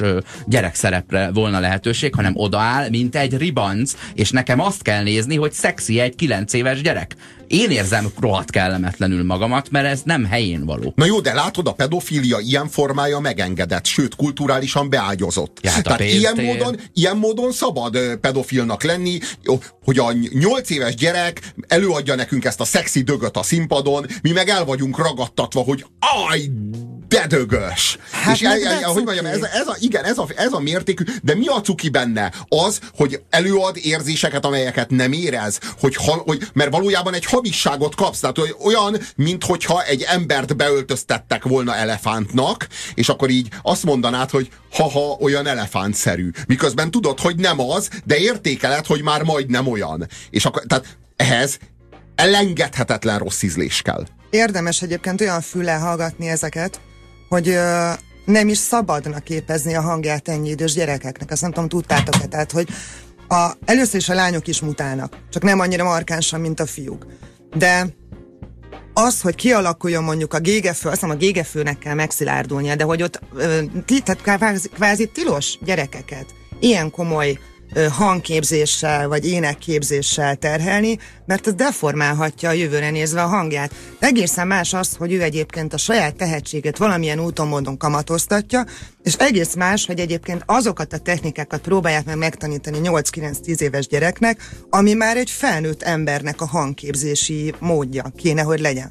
A: gyerekszerepre volna lehetőség, hanem odaáll, mint egy ribanc, és nekem azt kell nézni, hogy szexi egy 9 éves gyerek. Én érzem rohadt kellemetlenül magamat, mert ez nem helyén való.
B: Na jó, de látod, a pedofília ilyen formája megengedett, sőt, kulturálisan beágyozott.
A: Ja,
B: tehát ilyen módon szabad pedofilnak lenni, hogy a 8 éves gyerek előadja nekünk ezt a szexi dögöt a színpadon, mi meg el vagyunk ragadtatva, hogy aj, de dögös!
C: Hát
B: és hogy mondjam, ez a mértékű, de mi a cuki benne? Az, hogy előad érzéseket, amelyeket nem érez, mert valójában egy hamisságot kapsz, tehát olyan, minthogyha egy embert beöltöztettek volna elefántnak, és akkor így azt mondanád, hogy haha, olyan elefántszerű. Miközben tudod, hogy nem az, de értékeled, hogy már majdnem olyan. És akkor, tehát ehhez elengedhetetlen rossz ízlés kell.
C: Érdemes egyébként olyan füllel hallgatni ezeket, hogy nem is szabadna képezni a hangját ennyi idős gyerekeknek. Azt nem tudom, tudtátok-e? Tehát, hogy először is a lányok is mutálnak, csak nem annyira markánsan, mint a fiúk. De az, hogy kialakuljon mondjuk a gégefő, azt hiszem a gégefőnek kell megszilárdulnia, de hogy ott tehát kvázi tilos gyerekeket ilyen komoly hangképzéssel vagy énekképzéssel terhelni, mert ez deformálhatja a jövőre nézve a hangját. De egészen más az, hogy ő egyébként a saját tehetséget valamilyen úton, módon kamatoztatja, és egész más, hogy egyébként azokat a technikákat próbálják meg megtanítani 8-9-10 éves gyereknek, ami már egy felnőtt embernek a hangképzési módja kéne, hogy legyen.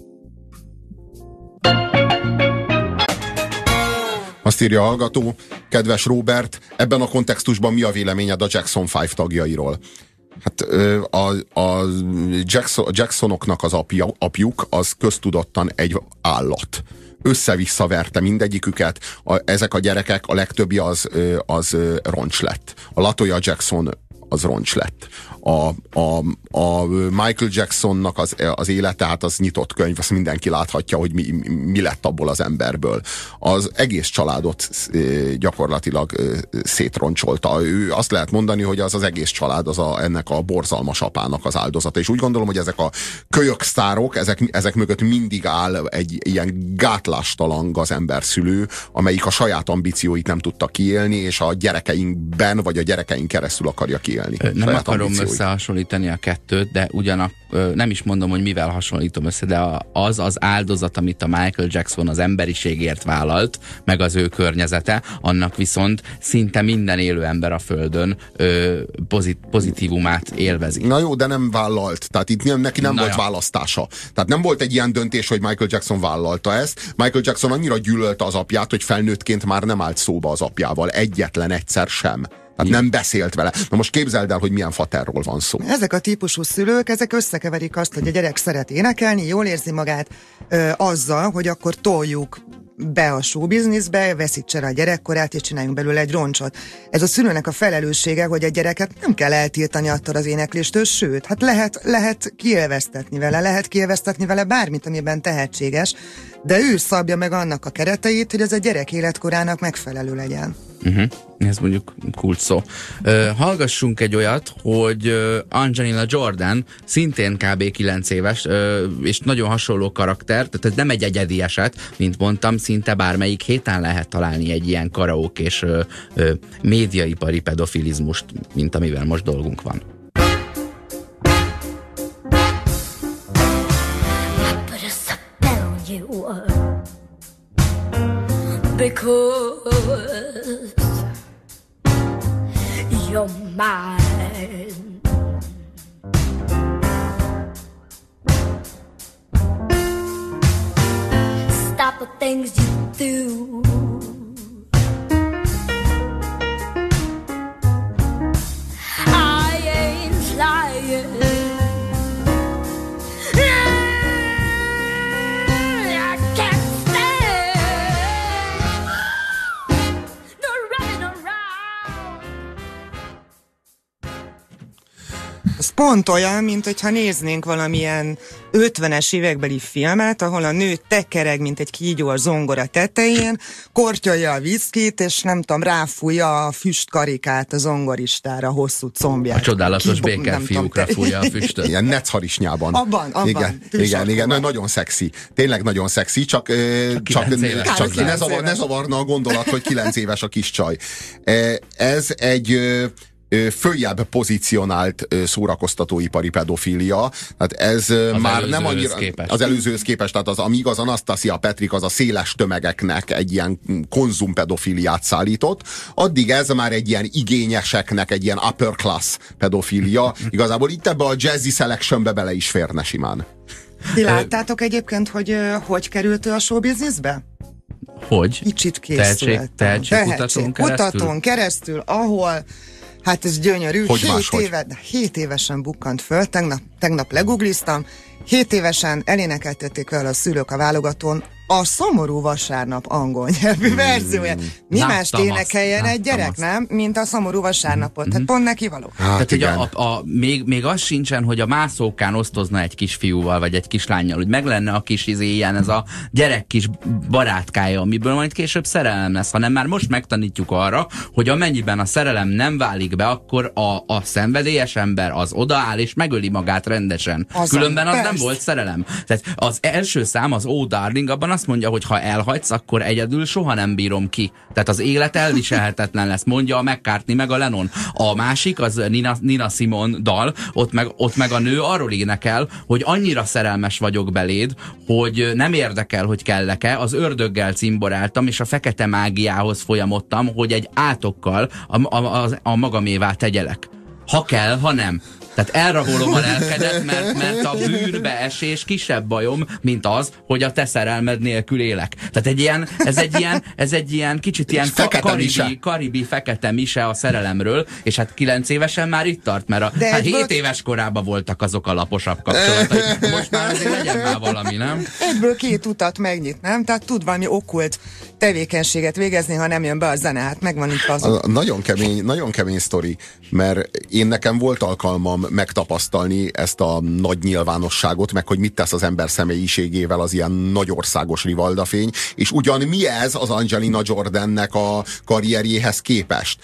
B: Azt írja a hallgató, kedves Róbert, ebben a kontextusban mi a véleményed a Jackson 5 tagjairól? Hát a Jacksonoknak az apjuk az köztudottan egy állat. Össze-vissza verte mindegyiküket, ezek a gyerekek, a legtöbbi az roncs lett. A LaToya Jackson az roncs lett. A Michael Jacksonnak az élete, hát az nyitott könyv, azt mindenki láthatja, hogy mi lett abból az emberből. Az egész családot gyakorlatilag szétroncsolta. Ő azt lehet mondani, hogy az egész család ennek a borzalmas apának az áldozata. És úgy gondolom, hogy ezek a kölyök sztárok, ezek mögött mindig áll egy ilyen gátlástalan gazemberszülő, amelyik a saját ambícióit nem tudta kiélni, és a gyerekeinkben, vagy a gyerekeink keresztül akarja kiélni.
A: Nem akarom összehasonlítani a kettőt, de nem is mondom, hogy mivel hasonlítom össze, de az áldozat, amit a Michael Jackson az emberiségért vállalt, meg az ő környezete, annak viszont szinte minden élő ember a Földön pozitívumát élvezi.
B: Na jó, de nem vállalt. Tehát itt neki nem volt választása. Tehát nem volt egy ilyen döntés, hogy Michael Jackson vállalta ezt. Michael Jackson annyira gyűlölte az apját, hogy felnőttként már nem állt szóba az apjával. Egyetlen egyszer sem. Tehát nem beszélt vele. Na most képzeld el, hogy milyen faterról van szó.
C: Ezek a típusú szülők, ezek összekeverik azt, hogy a gyerek szeret énekelni, jól érzi magát azzal, hogy akkor toljuk be a showbizniszbe, veszítse rá a gyerekkorát, és csináljunk belőle egy roncsot. Ez a szülőnek a felelőssége, hogy egy gyereket nem kell eltiltani attól az énekléstől, sőt, hát lehet kiélveztetni vele bármit, amiben tehetséges, de ő szabja meg annak a kereteit, hogy ez a gyerek életkorának megfelelő legyen.
A: Ez mondjuk kult szó. Hallgassunk egy olyat, hogy Angelina Jordan szintén kb. 9 éves, és nagyon hasonló karakter, tehát ez nem egy egyedi eset, mint mondtam, szinte bármelyik héten lehet találni egy ilyen karaókés médiaipari pedofilizmust, mint amivel most dolgunk van.
E: Because you're mine. Stop the things you do. I ain't lying.
C: pont olyan, mint hogyha néznénk valamilyen 50-es évekbeli filmet, ahol a nő tekereg, mint egy kígyó a zongora tetején, kortyolja a viszkit, és nem tudom, ráfújja a füstkarikát a zongoristára, hosszú combját.
A: A csodálatos béker fiúkra fújja a füstöt.
B: Ilyen netszharisnyában.
C: Abban.
B: Igen, nagyon szexi. Tényleg nagyon szexi, csak ne zavarna a gondolat, hogy 9 éves a kis csaj. Ez egy följebb pozícionált szórakoztatóipari pedofília. Tehát ez
A: az
B: már nem annyira az előzőhöz képest, tehát az, amíg az Anastasia Petrik az a széles tömegeknek egy ilyen konzumpedofiliát szállított, addig ez már egy ilyen igényeseknek, egy ilyen upper class pedofília. Igazából itt ebbe a Jazzy Selectionbe bele is férne simán.
C: Ti láttátok egyébként, hogy került ő a showbizniszbe?
A: Hogy?
C: Kicsit készült.
A: Tehetségkutatón
C: keresztül, ahol hát ez gyönyörű. 7 évesen bukkant föl, tegnap legugliztam, 7 évesen elénekeltették vele a szülők a válogatón a Szomorú vasárnap angol nyelvű verzióját. Mi mást énekeljen egy gyerek, nem? Mint a Szomorú vasárnapot. Hát pont neki való.
A: Tehát, hogy még az sincsen, hogy a mászókán osztozna egy kisfiúval, vagy egy kislánnyal, hogy meg lenne a kis ilyen ez a gyerek kis barátkája, amiből majd később szerelem lesz, hanem már most megtanítjuk arra, hogy amennyiben a szerelem nem válik be, akkor a szenvedélyes ember az odaáll és megöli magát rendesen. Különben az nem volt szerelem. Tehát az első szám, az Oh Darling, abban azt mondja, hogy ha elhagysz, akkor egyedül soha nem bírom ki. Tehát az élet elviselhetetlen lesz, mondja a McCartney meg a Lennon. A másik, az Nina Simone dal, ott meg a nő arról énekel, hogy annyira szerelmes vagyok beléd, hogy nem érdekel, hogy kellek-e, az ördöggel cimboráltam, és a fekete mágiához folyamodtam, hogy egy átokkal a magamévá tegyelek. Ha kell, ha nem. Tehát elrabolom a lelkedet, mert a bűnbe esés kisebb bajom, mint az, hogy a te szerelmed nélkül élek. Tehát ez egy ilyen kicsit ilyen karibi fekete mise a szerelemről, és hát 9 évesen már itt tart, mert 7 éves korában voltak azok a laposabb kapcsolatai. Most már azért legyen már valami, nem?
C: Egyből 2 utat megnyit, nem? Tehát tud valami okkult tevékenységet végezni, ha nem jön be a zene, hát megvan itt az.
B: Nagyon kemény sztori, mert nekem volt alkalmam megtapasztalni ezt a nagy nyilvánosságot, meg hogy mit tesz az ember személyiségével az ilyen nagyországos rivaldafény, és ugyan mi ez az Angelina Jordannek a karrierjéhez képest?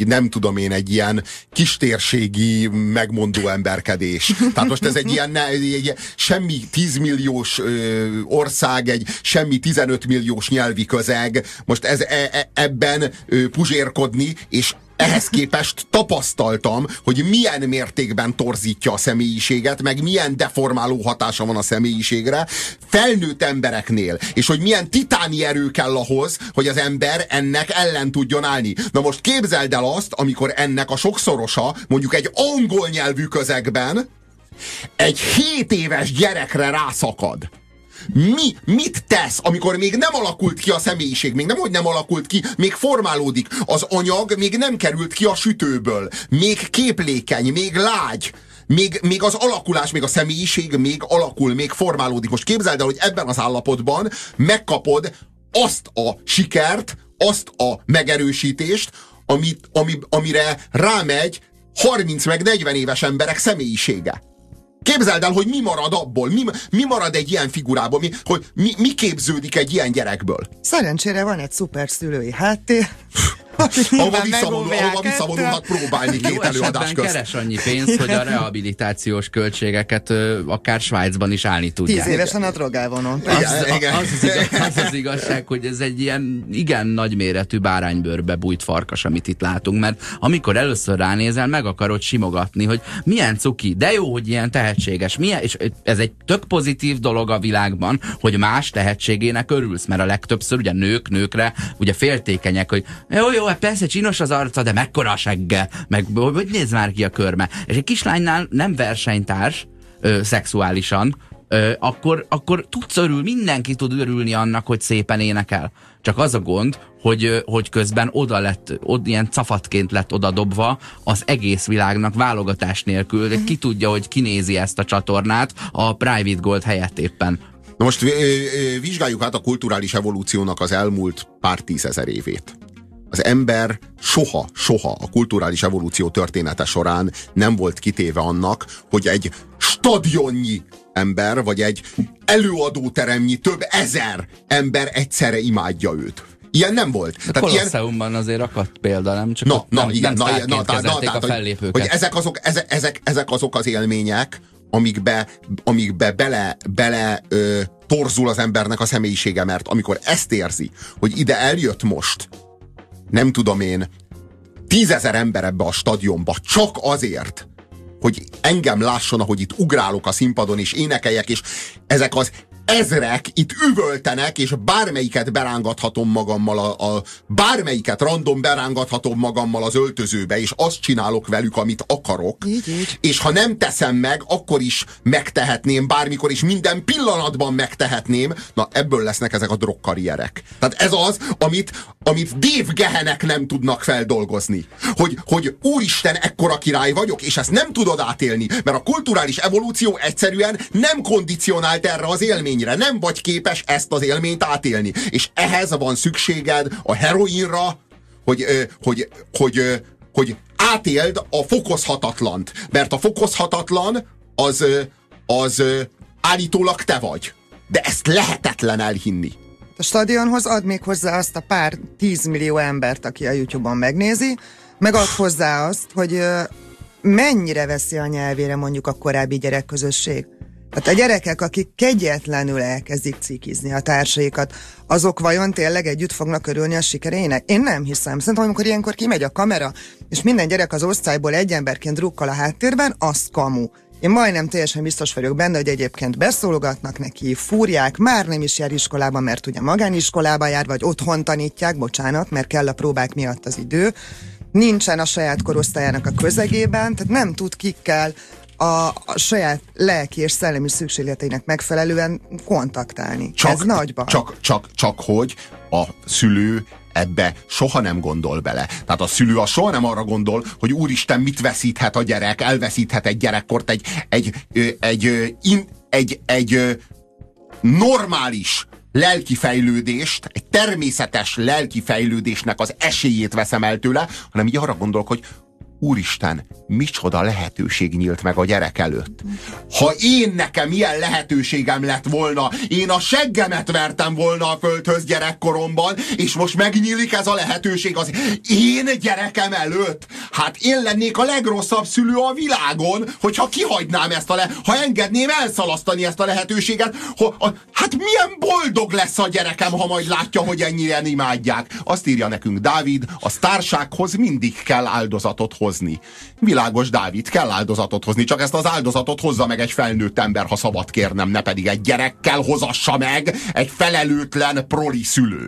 B: Egy ilyen kistérségi megmondó emberkedés. Tehát most ez egy ilyen semmi 10 milliós ország, egy semmi 15 milliós nyelvi közeg, most ebben puzsérkodni, és ehhez képest tapasztaltam, hogy milyen mértékben torzítja a személyiséget, meg milyen deformáló hatása van a személyiségre felnőtt embereknél, és hogy milyen titáni erő kell ahhoz, hogy az ember ennek ellen tudjon állni. Na most képzeld el azt, amikor ennek a sokszorosa, mondjuk egy angol nyelvű közegben egy 7 éves gyerekre rászakad. Mit tesz, amikor még nem alakult ki a személyiség, még nem alakult ki, még formálódik. Az anyag még nem került ki a sütőből. Még képlékeny, még lágy. Még az alakulás, még a személyiség még alakul, még formálódik. Most képzeld el, hogy ebben az állapotban megkapod azt a sikert, azt a megerősítést, amire rámegy 30 meg 40 éves emberek személyisége. Képzeld el, hogy mi marad abból, mi marad egy ilyen figurából, mi képződik egy ilyen gyerekből.
C: Szerencsére van egy szuper szülői háttér,
B: ahova visszavonulhat próbálni 2 előadás közt.
A: Keres annyi pénzt, hogy a rehabilitációs költségeket akár Svájcban is állni tudják.
C: 10 évesen a drogálvonon.
A: Az az igazság, hogy ez egy ilyen igen nagyméretű báránybőrbe bújt farkas, amit itt látunk, mert amikor először ránézel, meg akarod simogatni, hogy milyen cuki, de jó, hogy ilyen tehetséges, és ez egy tök pozitív dolog a világban, hogy más tehetségének örülsz, mert a legtöbbször ugye nőkre ugye féltékenyek, hogy jó, persze csinos az arca, de mekkora a segge, meg hogy nézd már ki a körme. És egy kislánynál nem versenytárs szexuálisan, akkor tudsz mindenki tud örülni annak, hogy szépen énekel. Csak az a gond, hogy közben ilyen cafatként lett odadobva az egész világnak válogatás nélkül. Ki tudja, hogy kinézi ezt a csatornát a Private Gold helyett éppen.
B: Na most vizsgáljuk át a kulturális evolúciónak az elmúlt pár 10 000 évét. az ember soha a kulturális evolúció története során nem volt kitéve annak, hogy egy stadionnyi ember, vagy egy előadóteremnyi több ezer ember egyszerre imádja őt. Ilyen nem volt.
A: A Kolosseumban azért akadt példa, nem? Csak nem kezelték a fellépőket.
B: Hogy ezek azok az élmények, amikbe bele torzul az embernek a személyisége, mert amikor ezt érzi, hogy ide eljött most, nem tudom én, 10 000 ember ebbe a stadionba csak azért, hogy engem lásson, ahogy itt ugrálok a színpadon, és énekeljek, és ezek az ezrek itt üvöltenek, és bármelyiket berángathatom magammal, bármelyiket random berángathatom magammal az öltözőbe, és azt csinálok velük, amit akarok.
C: Így.
B: És ha nem teszem meg, akkor is megtehetném, bármikor is, minden pillanatban megtehetném. Na, ebből lesznek ezek a drogkarrierek. Tehát ez az, amit Dave Gehenek nem tudnak feldolgozni. Hogy úristen, ekkora király vagyok, és ezt nem tudod átélni, mert a kulturális evolúció egyszerűen nem kondicionált erre az élményre. Nem vagy képes ezt az élményt átélni. És ehhez van szükséged a heroinra, hogy átéld a fokozhatatlant. Mert a fokozhatatlan az állítólag te vagy. De ezt lehetetlen elhinni.
C: A stadionhoz ad még hozzá azt a pár 10 millió embert, aki a YouTube-on megnézi, meg ad hozzá azt, hogy mennyire veszi a nyelvére mondjuk a korábbi gyerekközösség. Tehát a gyerekek, akik kegyetlenül elkezdik cikizni a társaikat, azok vajon tényleg együtt fognak örülni a sikerének? Én nem hiszem. Szerintem, amikor ilyenkor kimegy a kamera, és minden gyerek az osztályból egy emberként drukkol a háttérben, az kamu. Én majdnem teljesen biztos vagyok benne, hogy egyébként beszólogatnak neki, fúrják, már nem is jár iskolába, mert ugye magániskolába jár, vagy otthon tanítják, bocsánat, mert kell a próbák miatt az idő. Nincsen a saját korosztályának a közegében, tehát nem tud kikkel a saját lelki és szellemi szükségleteinek megfelelően kontaktálni. Ez nagy baj.
B: Csak hogy a szülő ebbe soha nem gondol bele. Tehát a szülő soha nem arra gondol, hogy úristen, mit veszíthet a gyerek, elveszíthet egy gyerekkort, egy normális lelki fejlődést, egy természetes lelki fejlődésnek az esélyét veszem el tőle, hanem így arra gondolok, hogy úristen, micsoda lehetőség nyílt meg a gyerek előtt. Ha nekem ilyen lehetőségem lett volna, én a seggemet vertem volna a földhöz gyerekkoromban, és most megnyílik ez a lehetőség az én gyerekem előtt. Hát én lennék a legrosszabb szülő a világon, hogyha kihagynám ezt ha engedném elszalasztani ezt a lehetőséget. Hát milyen boldog lesz a gyerekem, ha majd látja, hogy ennyien imádják. Azt írja nekünk Dávid, a sztársághoz mindig kell áldozatot hozni. Világos, Dávid, kell áldozatot hozni, csak ezt az áldozatot hozza meg egy felnőtt ember, ha szabad kérnem, ne pedig egy gyerekkel hozassa meg egy felelőtlen proli szülő.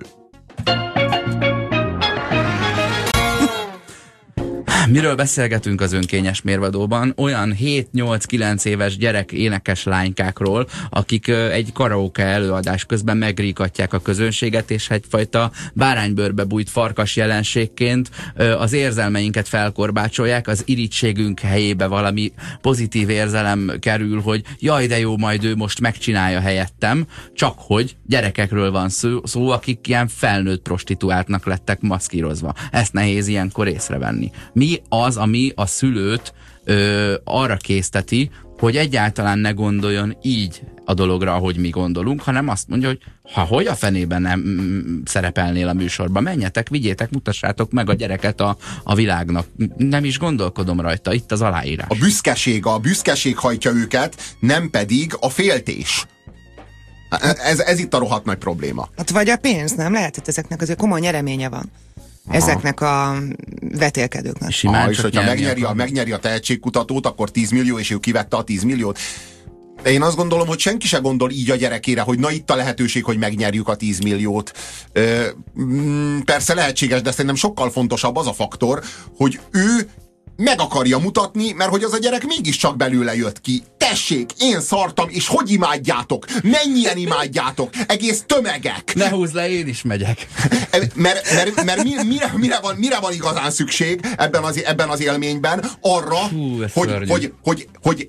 A: Miről beszélgetünk az önkényes mérvadóban? Olyan 7-8-9 éves gyerek énekes lánykákról, akik egy karaoke előadás közben megrikatják a közönséget, és egyfajta báránybőrbe bújt farkas jelenségként az érzelmeinket felkorbácsolják, az irítségünk helyébe valami pozitív érzelem kerül, hogy jaj, de jó, majd ő most megcsinálja helyettem, csak hogy gyerekekről van szó, akik ilyen felnőtt prostituáltnak lettek maszkírozva. Ezt nehéz ilyenkor észrevenni. Mi az, ami a szülőt arra készteti, hogy egyáltalán ne gondoljon így a dologra, ahogy mi gondolunk, hanem azt mondja, hogy hogy a fenében nem szerepelnél a műsorban, menjetek, vigyétek, mutassátok meg a gyereket a világnak. Nem is gondolkodom rajta, itt az aláírás.
B: A büszkeség hajtja őket, nem pedig a féltés. Ez itt a rohadt nagy probléma.
C: Hát vagy a pénz, nem lehet, hogy ezeknek azért komoly nyereménye van. Ezeknek a vetélkedőknek.
B: És hogyha megnyeri a tehetségkutatót, akkor 10 millió, és ő kivette a 10 milliót. De én azt gondolom, hogy senki se gondol így a gyerekére, hogy na itt a lehetőség, hogy megnyerjük a 10 milliót. Persze lehetséges, de szerintem sokkal fontosabb az a faktor, hogy ő meg akarja mutatni, mert hogy az a gyerek mégiscsak belőle jött ki. Tessék, én szartam, és hogy imádjátok? Mennyien imádjátok? Egész tömegek.
A: Ne húzz le, én is megyek.
B: Mert mire van igazán szükség ebben az élményben? Arra, hogy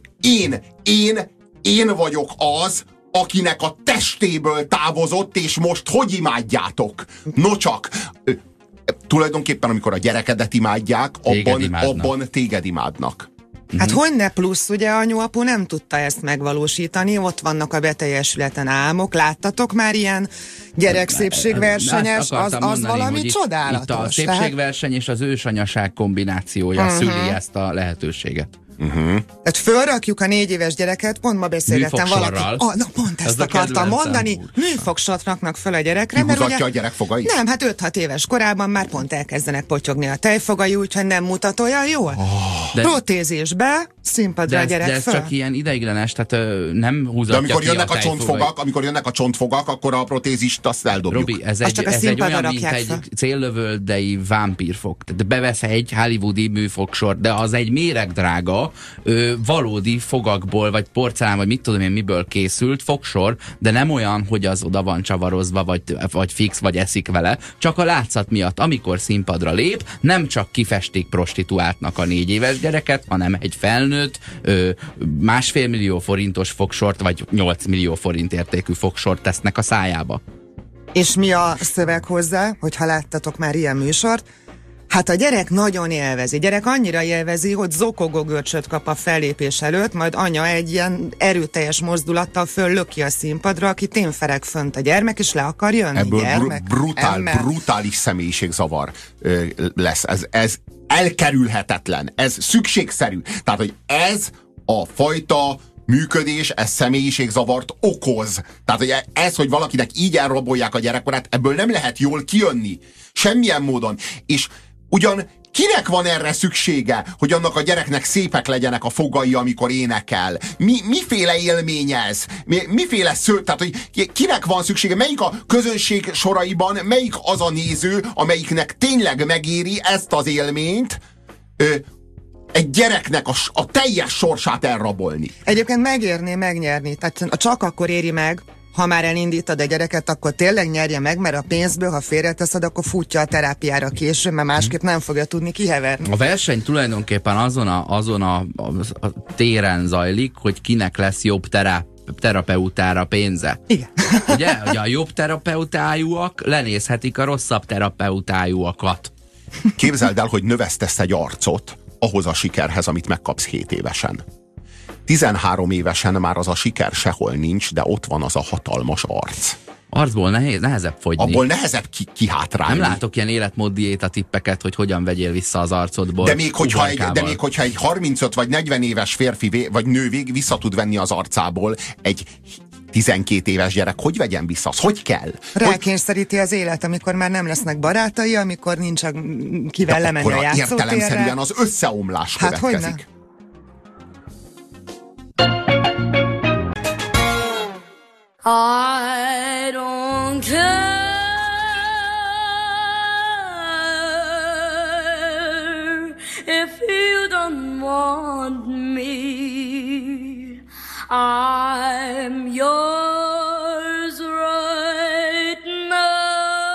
B: én vagyok az, akinek a testéből távozott, és most hogy imádjátok? No csak, tulajdonképpen amikor a gyerekedet imádják, abban téged imádnak.
C: Hát hogyne plusz, ugye anyu-apu nem tudta ezt megvalósítani, ott vannak a beteljesületen álmok, láttatok már ilyen gyerekszépségversenyes, az valami csodálatos.
A: Itt a szépségverseny és az ősanyaság kombinációja szüli ezt a lehetőséget.
C: Tehát fölrakjuk a 4 éves gyereket, pont ma beszélgettem valaki. Pont ezt akartam mondani. Műfogsort raknak föl a gyerekre.
B: Kihúzatja ugye, a gyerek fogait?
C: Nem, hát 5-6 éves korában már pont elkezdenek potyogni a tejfogai, úgyhogy nem mutat olyan jól. Protézisbe, színpadra a gyerek
A: de ez
C: föl.
A: csak ilyen ideiglenes, tehát nem húzatja.
B: De amikor jönnek a csontfogak, akkor a protézist azt eldobjuk.
A: Robi, ez egy olyan, mint egy céllövöldei vámpírfog. Tehát bevesz egy hollywoodi műfogsort, de az egy méregdrága, valódi fogakból, vagy porcelán, vagy mit tudom én miből készült fogsor, de nem olyan, hogy az oda van csavarozva, vagy fix, vagy eszik vele, csak a látszat miatt, amikor színpadra lép, nem csak kifestik prostituáltnak a 4 éves gyereket, hanem egy felnőtt, 1,5 millió forintos fogsort, vagy 8 millió forint értékű fogsort tesznek a szájába.
C: És mi a szöveg hozzá, hogyha láttatok már ilyen műsort? Hát a gyerek nagyon élvezi. Gyerek annyira élvezi, hogy zokogó görcsöt kap a fellépés előtt, majd anya egy ilyen erőteljes mozdulattal föllöki a színpadra, aki témfereg fönt a gyermek, és le akar jönni.
B: Ebből brutális személyiségzavar lesz. Ez elkerülhetetlen. Ez szükségszerű. Tehát, hogy ez a fajta működés, ez személyiségzavart okoz. Tehát, hogy ez, hogy valakinek így elrabolják a gyerekkorát, ebből nem lehet jól kijönni. Semmilyen módon. És ugyan kinek van erre szüksége, hogy annak a gyereknek szépek legyenek a fogai, amikor énekel? Miféle élmény ez? Miféle tehát, hogy kinek van szüksége? Melyik a közönség soraiban, melyik az a néző, amelyiknek tényleg megéri ezt az élményt, egy gyereknek a teljes sorsát elrabolni?
C: Egyébként megérné megnyerni. Tehát csak akkor éri meg, ha már elindítod a gyereket, akkor tényleg nyerje meg, mert a pénzből, ha félreteszed, akkor futja a terápiára később, mert másképp nem fogja tudni kiheverni.
A: A verseny tulajdonképpen azon a téren zajlik, hogy kinek lesz jobb terapeutára pénze.
C: Igen.
A: Ugye? Hogy a jobb terapeutájúak lenézhetik a rosszabb terapeutájúakat.
B: Képzeld el, hogy növesztesz egy arcot ahhoz a sikerhez, amit megkapsz 7 évesen. 13 évesen már az a siker sehol nincs, de ott van az a hatalmas arc.
A: Arcból nehezebb fogyni.
B: Abból nehezebb kihátrálni.
A: Nem látok ilyen életmóddiéta tippeket, hogy hogyan vegyél vissza az arcodból.
B: De még hogyha egy 35 vagy 40 éves férfi vagy nő vissza tud venni az arcából, egy 12 éves gyerek hogy vegyen vissza? Az hogy kell?
C: Rákényszeríti az élet, amikor már nem lesznek barátai, amikor nincs kivel lemenni a játszótérre.
B: Értelemszerűen az összeomlás következik.
C: Hogyne?
E: I don't care if you don't want me. I'm yours right now.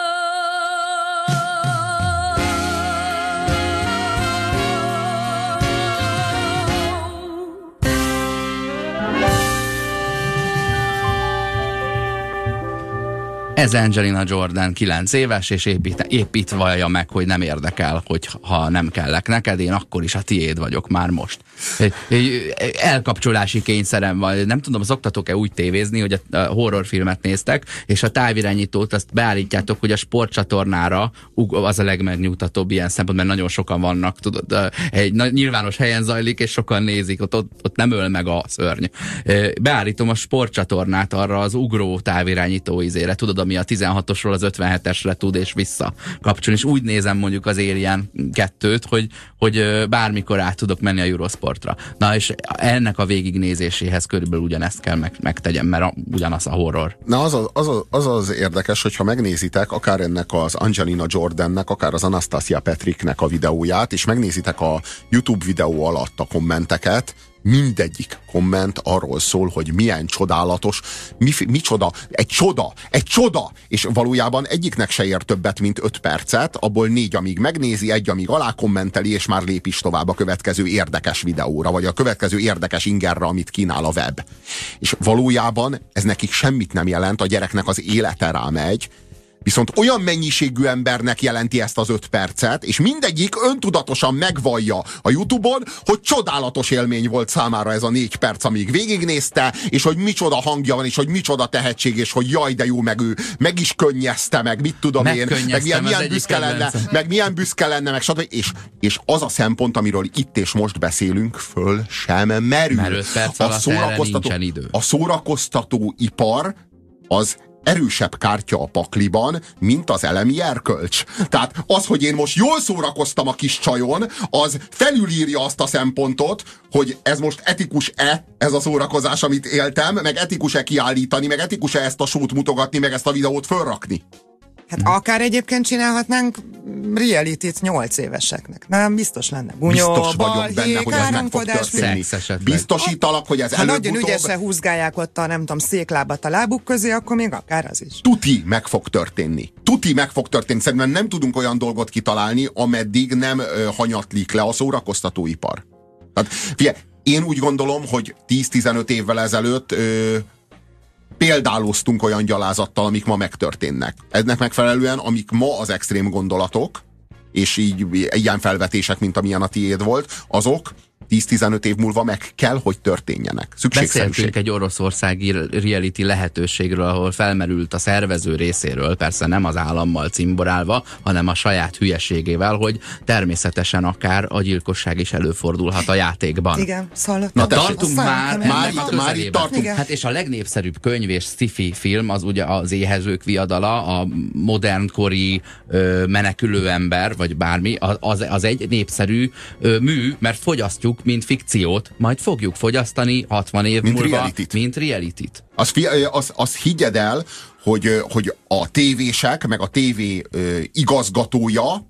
A: Ez Angelina Jordan 9 éves, és épít vallja meg, hogy nem érdekel, hogy ha nem kellek neked, én akkor is a tiéd vagyok már most. Elkapcsolási kényszerem van. Nem tudom, szoktatok-e úgy tévézni, hogy a horrorfilmet néztek, és a távirányítót azt beállítjátok, hogy a sportcsatornára az a legmegnyugtatóbb ilyen szempont, mert nagyon sokan vannak, tudod, egy nyilvános helyen zajlik, és sokan nézik, ott nem öl meg a szörny. Beállítom a sportcsatornát arra az ugró távirányító izére, tudod, ami a 16-osról az 57-esre tud és vissza kapcsolni, és úgy nézem mondjuk az Alien 2-t, hogy bármikor át tudok menni a Eurosportra. Na és ennek a végignézéséhez körülbelül ugyanezt kell megtegyem, mert ugyanaz a horror.
B: Na az érdekes, hogyha megnézitek akár ennek az Angelina Jordannek, akár az Anastasia Patricknek a videóját, és megnézitek a YouTube videó alatt a kommenteket, mindegyik komment arról szól, hogy milyen csodálatos, micsoda, egy csoda, és valójában egyiknek se ér többet, mint 5 percet, abból 4, amíg megnézi, 1, amíg alá kommenteli, és már lép is tovább a következő érdekes videóra, vagy a következő érdekes ingerre, amit kínál a web. És valójában ez nekik semmit nem jelent, a gyereknek az élete rámegy, Viszont olyan mennyiségű embernek jelenti ezt az 5 percet, és mindegyik öntudatosan megvallja a YouTube-on, hogy csodálatos élmény volt számára ez a 4 perc, amíg végignézte, és hogy micsoda hangja van, és hogy micsoda tehetség, és hogy jaj, de jó, meg ő meg is könnyezte, meg mit tudom én, meg milyen büszke lenne, meg stb. És az a szempont, amiről itt és most beszélünk, föl sem merül.
A: Mert 5 perc alatt idő.
B: A szórakoztatóipar az erősebb kártya a pakliban, mint az elemi erkölcs. Tehát az, hogy én most jól szórakoztam a kis csajon, az felülírja azt a szempontot, hogy ez most etikus-e, ez a szórakozás, amit éltem, meg etikus-e kiállítani, meg etikus-e ezt a sót mutogatni, meg ezt a videót fölrakni.
C: Hát akár egyébként csinálhatnánk realityt 8 éveseknek. Nem, biztos lenne. Bunyó,
B: biztos vagyok benne, hogy ez meg fog történni. Biztosítalak, hogy ez előbb-utóbb...
C: Ha nagyon ügyesen húzgálják ott a, nem tudom, széklábat a lábuk közé, akkor még akár az is.
B: Tuti meg fog történni. Szerintem nem tudunk olyan dolgot kitalálni, ameddig nem hanyatlik le a szórakoztatóipar. Tehát, figyelj, én úgy gondolom, hogy 10-15 évvel ezelőtt példáloztunk olyan gyalázattal, amik ma megtörténnek. Ennek megfelelően, amik ma az extrém gondolatok, és így ilyen felvetések, mint amilyen a tiéd volt, azok 10-15 év múlva meg kell, hogy történjenek.
A: Beszéltünk egy oroszországi reality lehetőségről, ahol felmerült a szervező részéről, persze nem az állammal cimborálva, hanem a saját hülyeségével, hogy természetesen akár a gyilkosság is előfordulhat a játékban.
C: Igen, szallott.
A: Na tartunk már
B: itt tartunk.
A: Hát és a legnépszerűbb könyv és sci-fi film az ugye az Éhezők viadala, a modernkori menekülő ember, vagy bármi, az egy népszerű mű, mert fogyasztjuk mint fikciót, majd fogjuk fogyasztani 60 év múlva, mint realityt.
B: Azt higgyed el, hogy a tévések, meg a tévé igazgatója,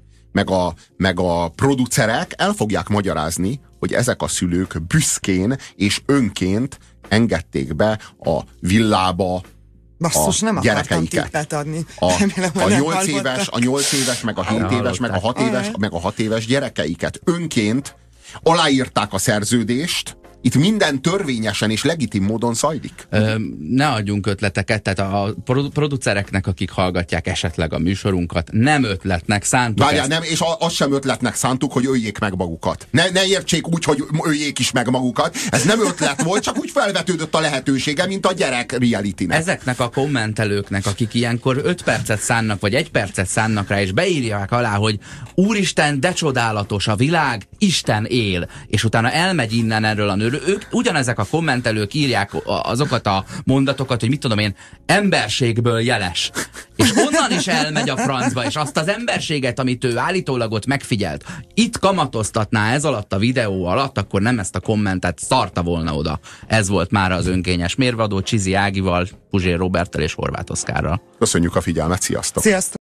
B: meg a producerek el fogják magyarázni, hogy ezek a szülők büszkén és önként engedték be a villába
C: basszus, nem akartam tippet adni.
B: A 8 éves, meg a 7 éves, meg a 6 éves gyerekeiket önként aláírták a szerződést. Itt minden törvényesen és legitim módon zajlik.
A: Ne adjunk ötleteket, tehát a producereknek, akik hallgatják esetleg a műsorunkat, nem ötletnek szántuk.
B: Várjál, nem, és az sem ötletnek szántuk, hogy öljék meg magukat. Ne értsék úgy, hogy öljék is meg magukat. Ez nem ötlet volt, csak úgy felvetődött a lehetősége, mint a gyerek realitynek.
A: Ezeknek a kommentelőknek, akik ilyenkor 5 percet szánnak, vagy 1 percet szánnak rá, és beírják alá, hogy úristen, de csodálatos a világ, Isten él, és utána elmegy innen erről a nőről, ők ugyanezek a kommentelők írják azokat a mondatokat, hogy mit tudom én, emberségből jeles. És onnan is elmegy a francba, és azt az emberséget, amit ő állítólag ott megfigyelt, itt kamatoztatná ez alatt a videó alatt, akkor nem ezt a kommentet szarta volna oda. Ez volt már az önkényes mérvadó, Csizi Ágival, Puzsér Roberttel és Horváth Oszkárral.
B: Köszönjük a figyelmet, sziasztok!
C: Sziasztok!